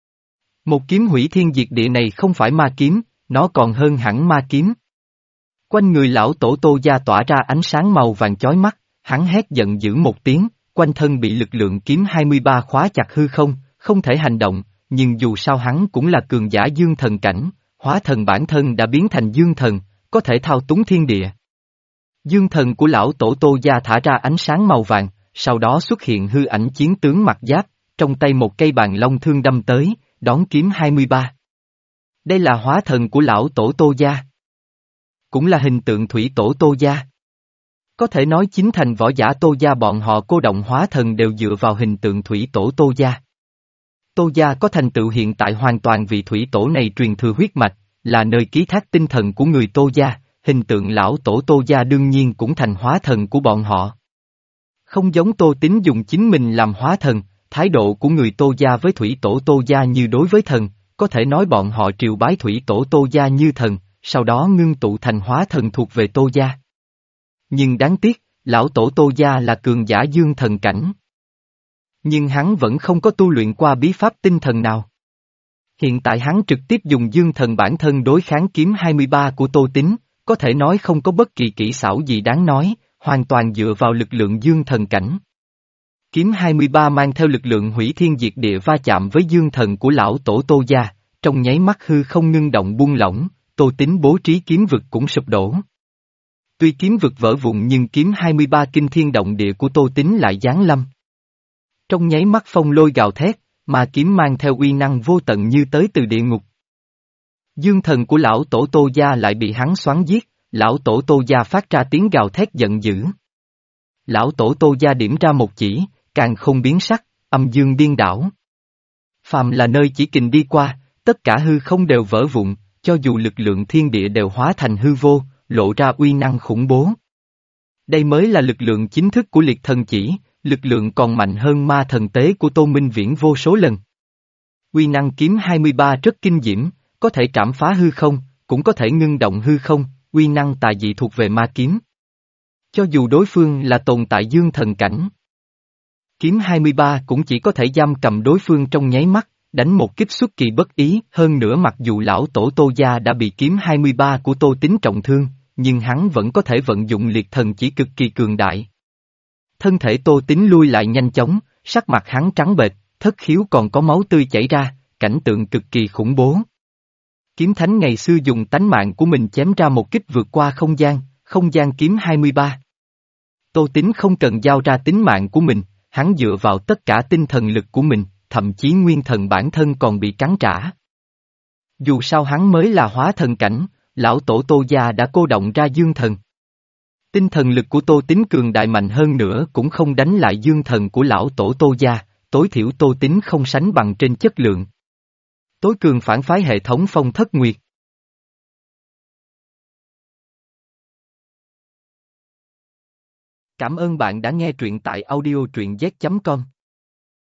Một kiếm hủy thiên diệt địa này không phải ma kiếm, nó còn hơn hẳn ma kiếm. Quanh người lão tổ Tô Gia tỏa ra ánh sáng màu vàng chói mắt, hắn hét giận dữ một tiếng, quanh thân bị lực lượng kiếm hai mươi ba khóa chặt hư không, không thể hành động, nhưng dù sao hắn cũng là cường giả dương thần cảnh, hóa thần bản thân đã biến thành dương thần, có thể thao túng thiên địa. Dương thần của lão tổ Tô Gia thả ra ánh sáng màu vàng, sau đó xuất hiện hư ảnh chiến tướng mặc giáp, trong tay một cây bàn long thương đâm tới, đón kiếm hai mươi ba. Đây là hóa thần của lão tổ Tô Gia. Cũng là hình tượng thủy tổ Tô Gia. Có thể nói chính thành võ giả Tô Gia bọn họ cô động hóa thần đều dựa vào hình tượng thủy tổ Tô Gia. Tô Gia có thành tựu hiện tại hoàn toàn vì thủy tổ này truyền thừa huyết mạch, là nơi ký thác tinh thần của người Tô Gia, hình tượng lão tổ Tô Gia đương nhiên cũng thành hóa thần của bọn họ. Không giống Tô Tín dùng chính mình làm hóa thần, thái độ của người Tô Gia với thủy tổ Tô Gia như đối với thần, có thể nói bọn họ triều bái thủy tổ Tô Gia như thần, sau đó ngưng tụ thành hóa thần thuộc về Tô Gia. Nhưng đáng tiếc, lão tổ Tô Gia là cường giả dương thần cảnh. Nhưng hắn vẫn không có tu luyện qua bí pháp tinh thần nào. Hiện tại hắn trực tiếp dùng dương thần bản thân đối kháng kiếm hai mươi ba của Tô Tín, có thể nói không có bất kỳ kỹ xảo gì đáng nói, hoàn toàn dựa vào lực lượng dương thần cảnh. Kiếm hai mươi ba mang theo lực lượng hủy thiên diệt địa va chạm với dương thần của lão tổ Tô Gia, trong nháy mắt hư không ngưng động buông lỏng, Tô Tín bố trí kiếm vực cũng sụp đổ. Tuy kiếm vực vỡ vụn nhưng kiếm hai mươi ba kinh thiên động địa của Tô Tín lại giáng lâm. Trong nháy mắt phong lôi gào thét, mà kiếm mang theo uy năng vô tận như tới từ địa ngục. Dương thần của lão tổ Tô Gia lại bị hắn xoắn giết, lão tổ Tô Gia phát ra tiếng gào thét giận dữ. Lão tổ Tô Gia điểm ra một chỉ, càng không biến sắc, âm dương điên đảo. Phàm là nơi chỉ kình đi qua, tất cả hư không đều vỡ vụn, cho dù lực lượng thiên địa đều hóa thành hư vô, lộ ra uy năng khủng bố. Đây mới là lực lượng chính thức của liệt thần chỉ, lực lượng còn mạnh hơn ma thần tế của Tô Minh Viễn vô số lần. Uy năng kiếm hai mươi ba rất kinh diễm, có thể trảm phá hư không, cũng có thể ngưng động hư không, uy năng tà dị thuộc về ma kiếm. Cho dù đối phương là tồn tại dương thần cảnh, kiếm hai mươi ba cũng chỉ có thể giam cầm đối phương trong nháy mắt, đánh một kích xuất kỳ bất ý, hơn nữa mặc dù lão tổ Tô Gia đã bị kiếm hai mươi ba của Tô Tín trọng thương, nhưng hắn vẫn có thể vận dụng liệt thần chỉ cực kỳ cường đại. Thân thể Tô Tín lui lại nhanh chóng, sắc mặt hắn trắng bệch, thất khiếu còn có máu tươi chảy ra, cảnh tượng cực kỳ khủng bố. Kiếm thánh ngày xưa dùng tánh mạng của mình chém ra một kích vượt qua không gian, không gian kiếm hai mươi ba. Tô Tín không cần giao ra tính mạng của mình, hắn dựa vào tất cả tinh thần lực của mình, thậm chí nguyên thần bản thân còn bị cắn trả. Dù sao hắn mới là hóa thần cảnh, lão tổ Tô Gia đã cô động ra dương thần. Tinh thần lực của Tô Tín cường đại mạnh hơn nữa cũng không đánh lại dương thần của lão tổ Tô Gia, tối thiểu Tô Tín không sánh bằng trên chất lượng. Tối cường phản phái hệ thống Phong Thất Nguyệt. Cảm ơn bạn đã nghe truyện tại audio truyện z chấm com.